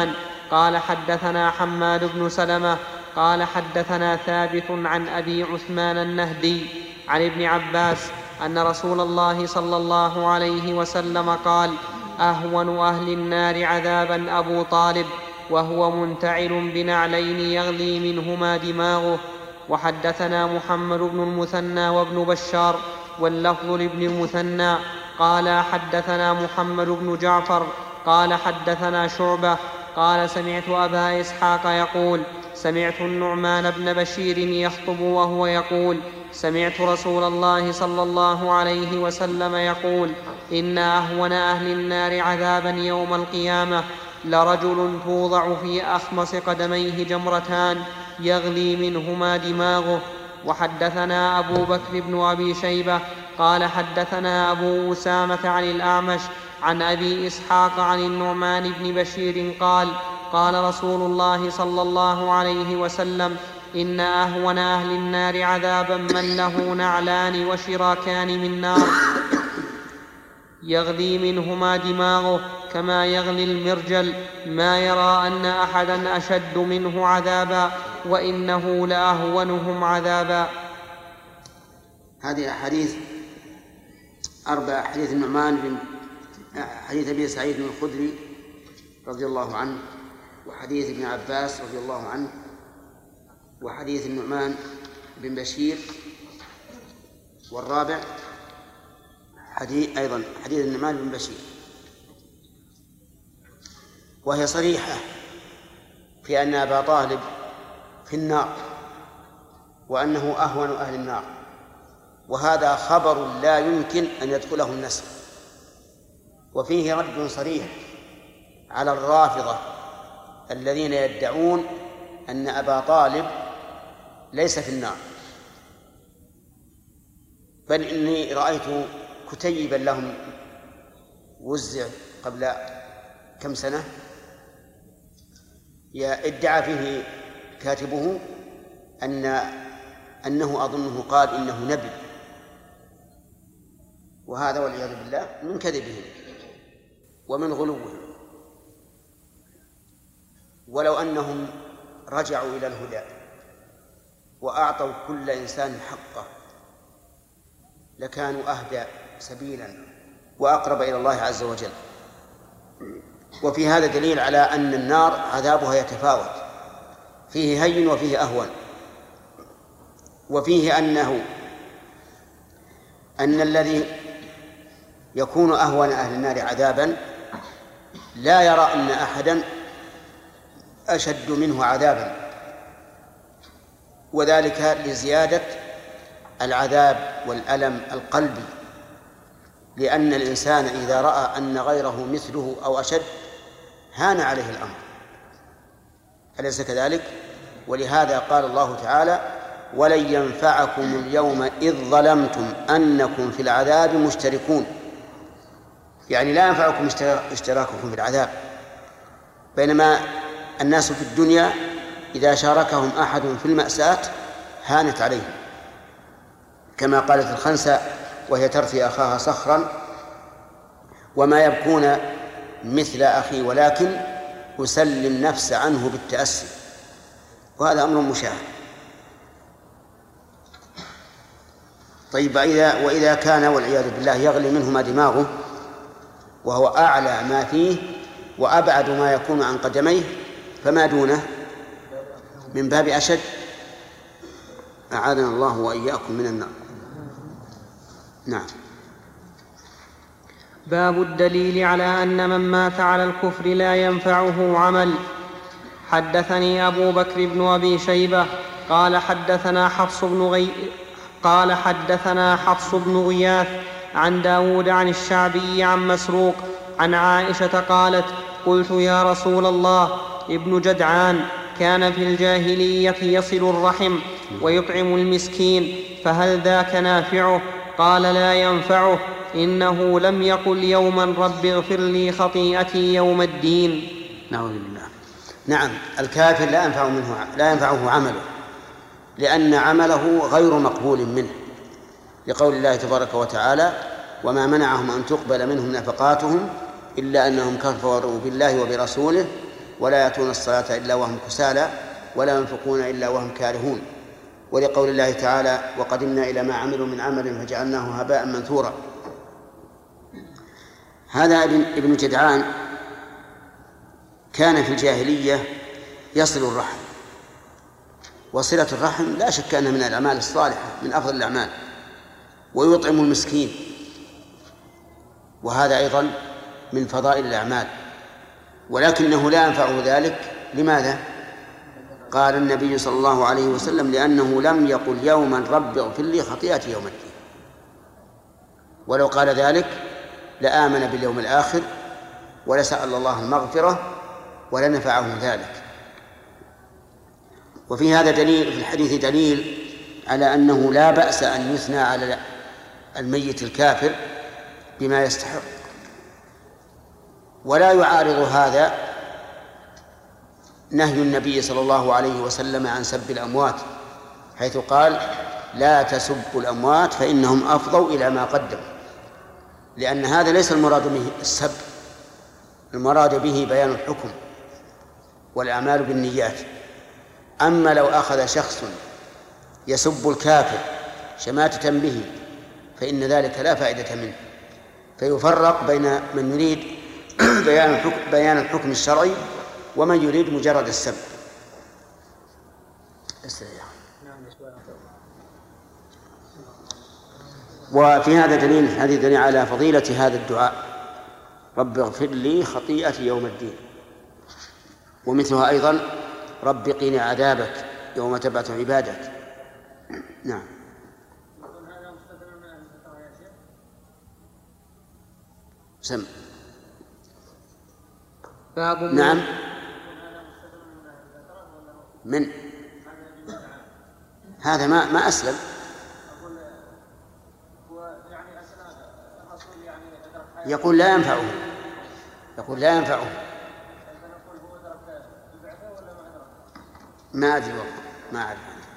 Speaker 4: قال حدثنا حماد بن سلمة قال حدثنا ثابت عن أبي عثمان النهدي عن ابن عباس أن رسول الله صلى الله عليه وسلم قال: أهون أهل النار عذابا أبو طالب وهو منتعل بنعلين يغلي منهما دماغه. وحدثنا محمد بن المثنى وابن بشار واللفظ لابن المثنى قال حدثنا محمد بن جعفر قال حدثنا شعبة قال سمعت أبا إسحاق يقول: سمعت النعمان بن بشير يخطب وهو يقول: سمعت رسول الله صلى الله عليه وسلم يقول: إن أهون أهل النار عذابا يوم القيامة لرجل توضع في أخمص قدميه جمرتان يغلي منهما دماغه. وحدثنا أبو بكر بن أبي شيبة قال حدثنا أبو أسامة عن الأعمش عن أبي إسحاق عن النعمان بن بشير قال: قال رسول الله صلى الله عليه وسلم: إن أهون أهل النار عذابا من له نعلان وشراكان من نار يغلي منهما دماغه كما يغلي المرجل، ما يرى أن أحدا أشد منه عذابا وإنه لأهونهم عذابا.
Speaker 1: هذه أحاديث أربع: حديث النعمان بن حديث أبي سعيد الخدري رضي الله عنه، وحديث ابن عباس رضي الله عنه، وحديث النعمان بن بشير، والرابع حديث أيضا حديث النعمان بن بشير. وهي صريحة في أن أبا طالب في النار وأنه أهون أهل النار، وهذا خبر لا يمكن أن يدخله النسخ. وفيه رد صريح على الرافضة الذين يدعون أن أبا طالب ليس في النار، بل إني رأيت كتيبا لهم وزع قبل كم سنة ادعى فيه كاتبه أن أنه أظنه قال إنه نبي، وهذا والعياذ بالله من كذبهم ومن غلوهم. ولو أنهم رجعوا إلى الهدى وأعطوا كل إنسان حقه لكانوا أهدى سبيلا وأقرب إلى الله عز وجل. وفي هذا دليل على أن النار عذابها يتفاوت، فيه هين وفيه أهون. وفيه أنه أن الذي يكون أهون أهل النار عذابا لا يرى أن أحدا أشد منه عذابا، وذلك لزيادة العذاب والألم القلبي، لأن الإنسان إذا رأى أن غيره مثله أو أشد هان عليه الأمر، أليس كذلك؟ ولهذا قال الله تعالى: ولن ينفعكم اليوم إذ ظلمتم أنكم في العذاب مشتركون، يعني لا ينفعكم اشتراككم في العذاب، بينما الناس في الدنيا إذا شاركهم أحد في المأساة هانت عليهم، كما قالت الخنسة وهي ترثي أخاها صخرا: وما يبكون مثل أخي ولكن أسلم نفس عنه بالتأسي. وهذا أمر مشاهد. طيب، إذا وإذا كان والعياذ بالله يغلي منهما دماغه وهو أعلى ما فيه وأبعد ما يكون عن قدميه، فما دونه من باب أشد. أعاذنا الله وإياكم من النار. نعم.
Speaker 4: باب الدليل على أن من مات على الكفر لا ينفعه عمل. حدثني أبو بكر بن أبي شيبة قال حدثنا حفص بن غي قال حدثنا حفص بن غياث عن داود عن الشعبي عن مسروق عن عائشة قالت: قلت يا رسول الله، ابن جدعان كان في الجاهلية يصل الرحم ويطعم المسكين، فهل ذاك نافعه؟ قال: لا ينفعه، إنه لم يقل يوما رب اغفر لي خطيئتي يوم الدين.
Speaker 1: نعوذ بالله. نعم، الكافر لا ينفع منه لا ينفعه عمله، لأن عمله غير مقبول منه، لقول الله تبارك وتعالى: وما منعهم أن تقبل منهم نفقاتهم إلا أنهم كفروا بالله وبرسوله ولا يأتون الصلاة إلا وهم كسالى ولا ينفقون إلا وهم كارهون. ولقول الله تعالى وقدمنا إلى ما عملوا من عمل فجعلناه هباء منثورا. هذا ابن جدعان كان في الجاهلية يصل الرحم، وصلة الرحم لا شك أنها من الأعمال الصالحة من أفضل الأعمال، ويطعم المسكين، وهذا أيضا من فضائل الأعمال، ولكنه لا ينفعه ذلك. لماذا؟ قال النبي صلى الله عليه وسلم لأنه لم يقل يوما رب اغفر لي خطيئتي يوم الدين، ولو قال ذلك لآمن باليوم الآخر ولسأل الله المغفرة ولنفعه ذلك. وفي هذا دليل، في الحديث دليل على أنه لا بأس أن يثنى على الميت الكافر بما يستحق، ولا يعارض هذا نهي النبي صلى الله عليه وسلم عن سب الأموات، حيث قال لا تسبوا الأموات فإنهم أفضوا إلى ما قدموا، لأن هذا ليس المراد به السب، المراد به بيان الحكم والأعمال بالنيات. أما لو أخذ شخص يسب الكافر شماتة به فإن ذلك لا فائدة منه، فيفرق بين من يريد بيان الحكم, بيان الحكم الشرعي ومن يريد مجرد السب. وفي هذا دليل هذه دليل على فضيلة هذا الدعاء رب اغفر لي خطيئتي يوم الدين، ومثلها أيضا رب قني عذابك يوم تبعث عبادك. نعم. سم. نعم. من هذا ما ما أسلم. يقول لا ينفعه، يقول لا ينفعه. ما أدري والله، ما أعرف.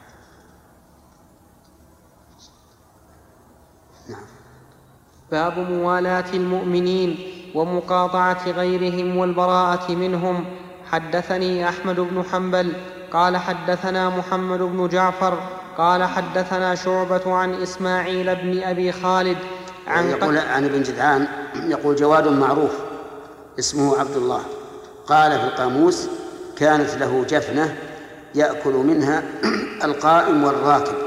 Speaker 1: نعم.
Speaker 4: باب موالاة المؤمنين ومقاطعة غيرهم والبراءة منهم. حدثني أحمد بن حنبل قال حدثنا محمد بن جعفر قال حدثنا شعبة عن إسماعيل بن أبي خالد عن
Speaker 1: يقول عن ابن جدعان يقول جواد معروف اسمه عبد الله، قال في القاموس كانت له جفنة يأكل منها القائم والراكب،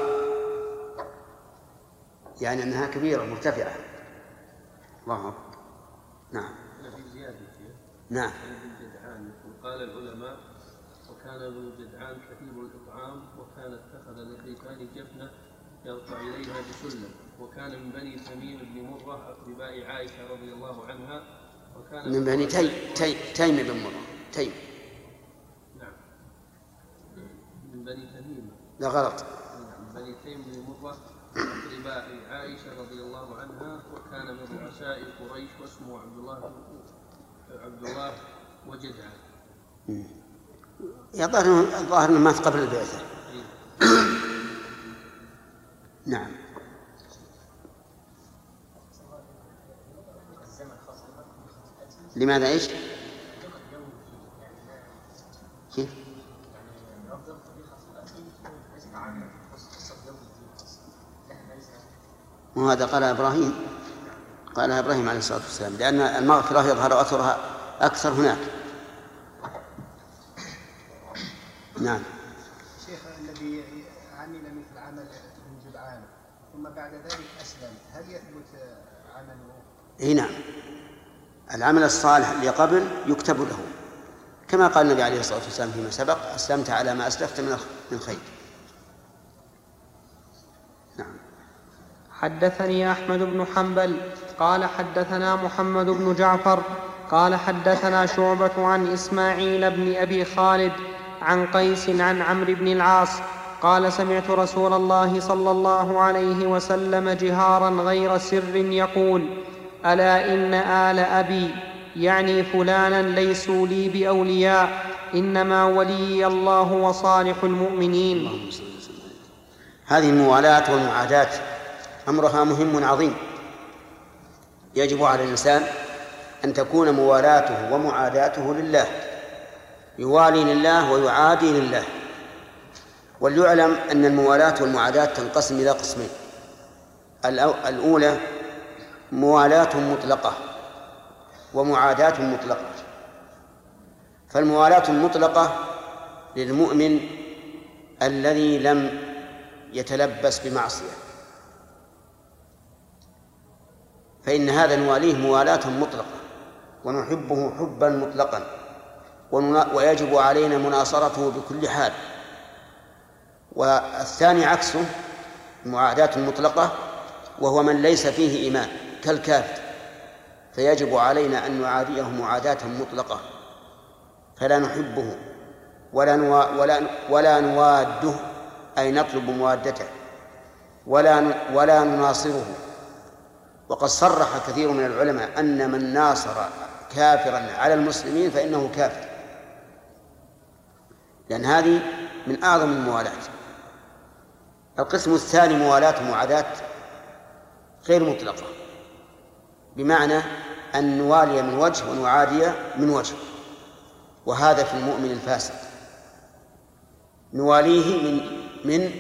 Speaker 1: يعني أنها كبيرة مرتفعة. الله أكبر. نعم. نعم.
Speaker 7: قال العلماء وكان ذو جدعان كثير الإطعام وكان اتخذ للريفان جفنة يرفع إليها بسلم، وكان من بني تميم بن مرة أقرباء عائشة رضي الله عنها، وكان
Speaker 1: من بني تيم تي تيم بن مرة تيم
Speaker 7: نعم من بني تميم
Speaker 1: لا غلط
Speaker 7: من بني تيم بن مرة أقرباء عائشة رضي الله عنها، وكان من رؤساء قريش واسمه عبد الله عبد الله وجدعان.
Speaker 1: يظهر الظاهر انه مات قبل البعثة. نعم. لماذا ايش؟ كيف؟ وهذا قال إبراهيم قال إبراهيم عليه الصلاة والسلام، لأن المغفرة يظهر أثرها أكثر هناك. نعم.
Speaker 2: شيخ الذي عمل مثل عمل ابن جدعان ثم بعد ذلك أسلم، هل يثبت عمله؟
Speaker 1: اي نعم، العمل الصالح اللي قبل يكتب له، كما قال النبي عليه الصلاة والسلام فيما سبق أسلمت على ما أسلفت من خير. نعم.
Speaker 4: حدثني أحمد بن حنبل قال حدثنا محمد بن جعفر قال حدثنا شعبة عن إسماعيل بن أبي خالد عن قيس عن عمرو بن العاص قال سمعت رسول الله صلى الله عليه وسلم جهارا غير سر يقول ألا إن آل أبي يعني فلانا ليسوا لي بأولياء إنما ولي الله وصالح المؤمنين.
Speaker 1: هذه الموالاة والمعاداة أمرها مهم عظيم، يجب على الإنسان أن تكون موالاته ومعاداته لله يوالي لله ويعادي لله. وليعلم أن الموالاة والمعاداة تنقسم إلى قسمين: الأولى موالاة مطلقة ومعاداة مطلقة. فالموالاة المطلقة للمؤمن الذي لم يتلبس بمعصية، فإن هذا نواليه موالاة مطلقة ونحبه حبا مطلقا ويجب علينا مناصرته بكل حال. والثاني عكسه المعاداة المطلقة، وهو من ليس فيه إيمان كالكافر، فيجب علينا أن نعاديه معاداة مطلقة، فلا نحبه ولا ولا ولا نواده، أي نطلب موادته، ولا ولا نناصره. وقد صرح كثير من العلماء أن من ناصر كافرا على المسلمين فإنه كافر، لأن هذه من أعظم الموالاة. القسم الثاني موالاة ومعاداة غير مطلقة، بمعنى أن نوالي من وجه ونعادي من وجه، وهذا في المؤمن الفاسق. نواليه من من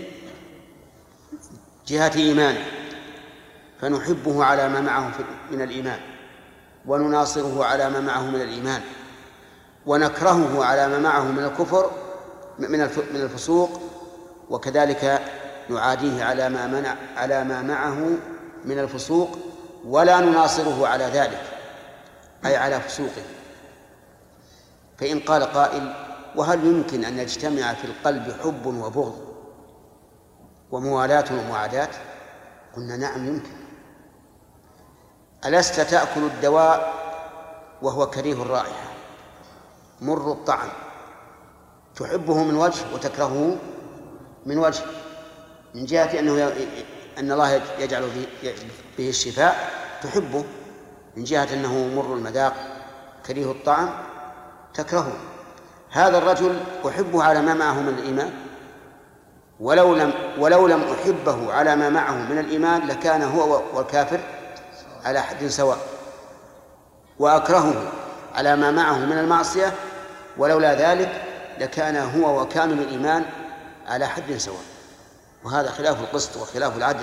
Speaker 1: جهة إيمانه فنحبه على ما معه من الإيمان، ونناصره على ما معه من الإيمان، ونكرهه على ما معه من الكفر من الفسوق، وكذلك نعاديه على ما منع على ما معه من الفسوق، ولا نناصره على ذلك، أي على فسوقه. فإن قال قائل: وهل يمكن أن يجتمع في القلب حب وبغض وموالاة ومعاداة؟ قلنا: نعم يمكن. ألست تأكل الدواء وهو كريه الرائحة مر الطعم، تحبه من وجه وتكرهه من وجه، من جهة أنه أن الله يجعل به الشفاء تحبه، من جهة أنه مر المذاق كريه الطعم تكرهه. هذا الرجل أحبه على ما معه من الإيمان، ولو لم ولو لم أحبه على ما معه من الإيمان لكان هو والكافر على حد سواء، وأكرهه على ما معه من المعصية، ولولا ذلك لكان هو وكامل الإيمان على حد سواء. وهذا خلاف القسط وخلاف العدل.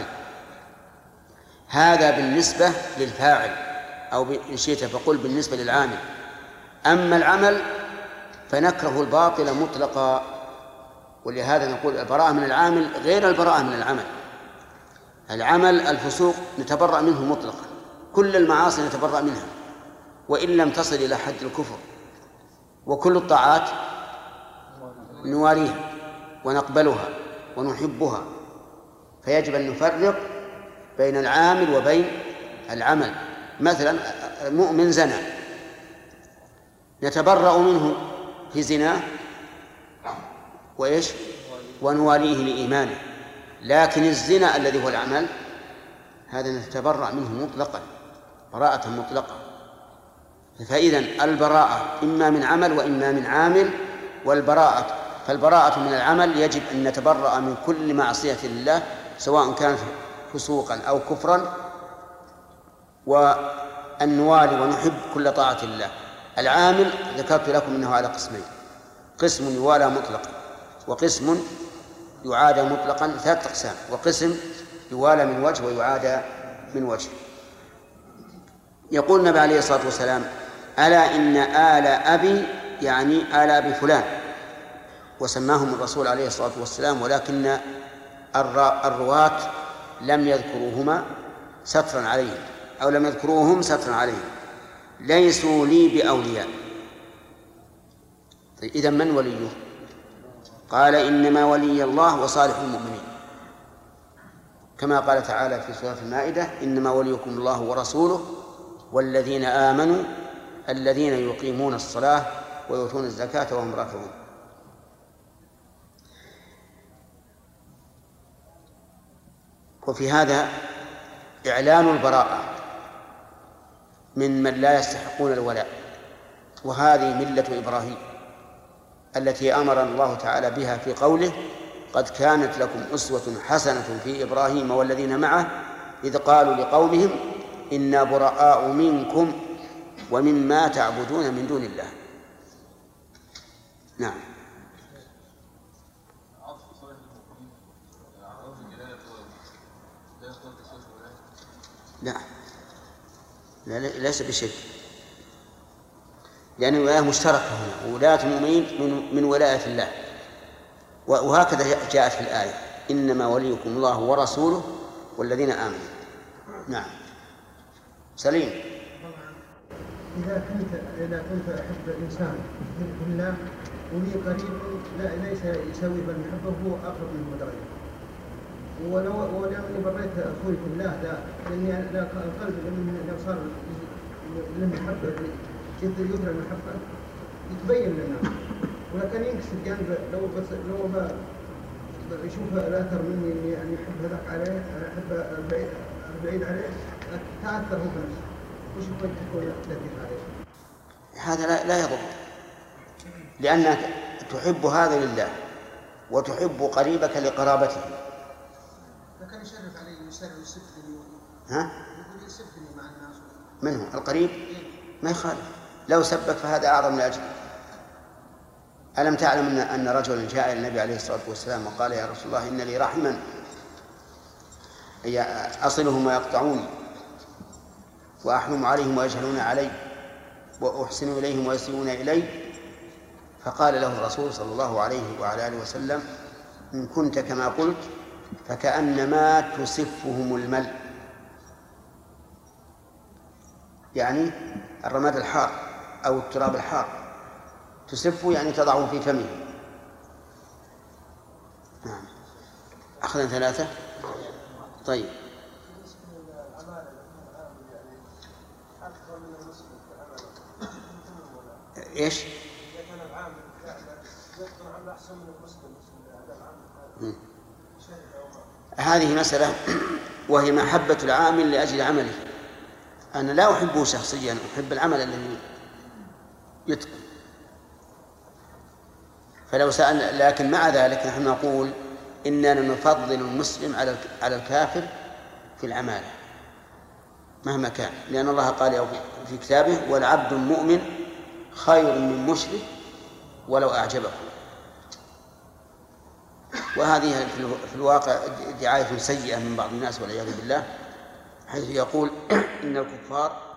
Speaker 1: هذا بالنسبة للفاعل، أو إن شئت فقل بالنسبة للعامل. أما العمل فنكره الباطل مطلقا، ولهذا نقول البراءة من العامل غير البراءة من العمل. العمل الفسوق نتبرأ منه مطلقا، كل المعاصي نتبرأ منها وإن لم تصل إلى حد الكفر، وكل الطاعات نواليها ونقبلها ونحبها. فيجب أن نفرق بين العامل وبين العمل. مثلا مؤمن زنى نتبرأ منه في زناه وإيش ونواليه لإيمانه، لكن الزنا الذي هو العمل هذا نتبرأ منه مطلقا براءة مطلقة. فإذن البراءة إما من عمل وإما من عامل، والبراءة فالبراءة من العمل يجب أن نتبرأ من كل معصية لله سواء كانت فسوقا أو كفرا، وأن نوالي ونحب كل طاعة لله. العامل ذكرت لكم أنه على قسمين: قسم يوالى مطلقا، وقسم يعادى مطلقا، ثلاث أقسام، وقسم يوالى من وجه ويعادى من وجه. يقول النبي عليه الصلاة والسلام: ألا إن آل أبي، يعني آل أبي فلان، وسماهم الرسول عليه الصلاة والسلام، ولكن الرواة لم يذكروهما سترا عليهم، أو لم يذكروهم سترا عليهم، ليسوا لي بأولياء. إذن من وليه؟ قال: إنما ولي الله وصالح المؤمنين، كما قال تعالى في سورة المائدة: إنما وليكم الله ورسوله والذين آمنوا الذين يقيمون الصلاة ويؤتون الزكاة وهم راكعون. وفي هذا إعلان البراءة من من لا يستحقون الولاء، وهذه ملة إبراهيم التي أمر الله تعالى بها في قوله: قد كانت لكم أسوة حسنة في إبراهيم والذين معه إذ قالوا لقومهم إنا براء منكم ومما تعبدون من دون الله. نعم. لا لا ليس بشرك، لأن الولاية مشتركة هنا، ولاية المؤمنين من, من ولاية الله، وهكذا جاءت في الآية: إنما وليكم الله ورسوله والذين آمنوا. نعم. سليم.
Speaker 2: إذا كنت إذا كنت أحب إنسان في الله ولي قريب لا ليس يساوي بالمحبة وهو أقرب منه درجة، ولو ولو اني بريت اخوي في الله ذا، لاني القلب لما صار للمحبه جد يظهر المحبه يتبين لنا، ولكن ينكسر جانب لو بس لو ما يشوف الاثر مني اني يعني احب هذاك عليه، احب البعيد البعيد عليه، تاثر هو بنفسه، وش يكون تكون لطيف عليه؟
Speaker 1: هذا لا, لا يضر، لأنك تحب هذا لله وتحب قريبك لقرابته.
Speaker 2: لكن يشرف عليه يسر يسفني.
Speaker 1: ها؟
Speaker 2: يقول يسفني مع الناس.
Speaker 1: من هو القريب؟ ما يخالف، لو سبك فهذا أعظم لأجله. ألم تعلم أن أن رجلا جاء إلى النبي عليه الصلاة والسلام وقال: يا رسول الله إن لي رحما أصلهم ويقطعوني، وأحلم عليهم ويجهلون علي، وأحسن إليهم ويسيئون إلي. فقال له الرسول صلى الله عليه وعلى آله وسلم: إن كنت كما قلت فكأنما تسفهم المل، يعني الرماد الحار أو التراب الحار، تسفه يعني تضعه في فمه. نعم. أخذنا ثلاثة. طيب. إيش؟ هذه مسألة، وهي محبة العامل لأجل عمله. أنا لا أحبه شخصيا، أحب العمل الذي يتقن. فلو سأل، لكن مع ذلك نحن نقول إننا نفضل المسلم على على الكافر في العمالة مهما كان، لأن الله قال في كتابه: والعبد المؤمن خير من مشرك ولو أعجبكم. وهذه في الواقع دعاية سيئة من بعض الناس والعياذ بالله، حيث يقول إن الكفار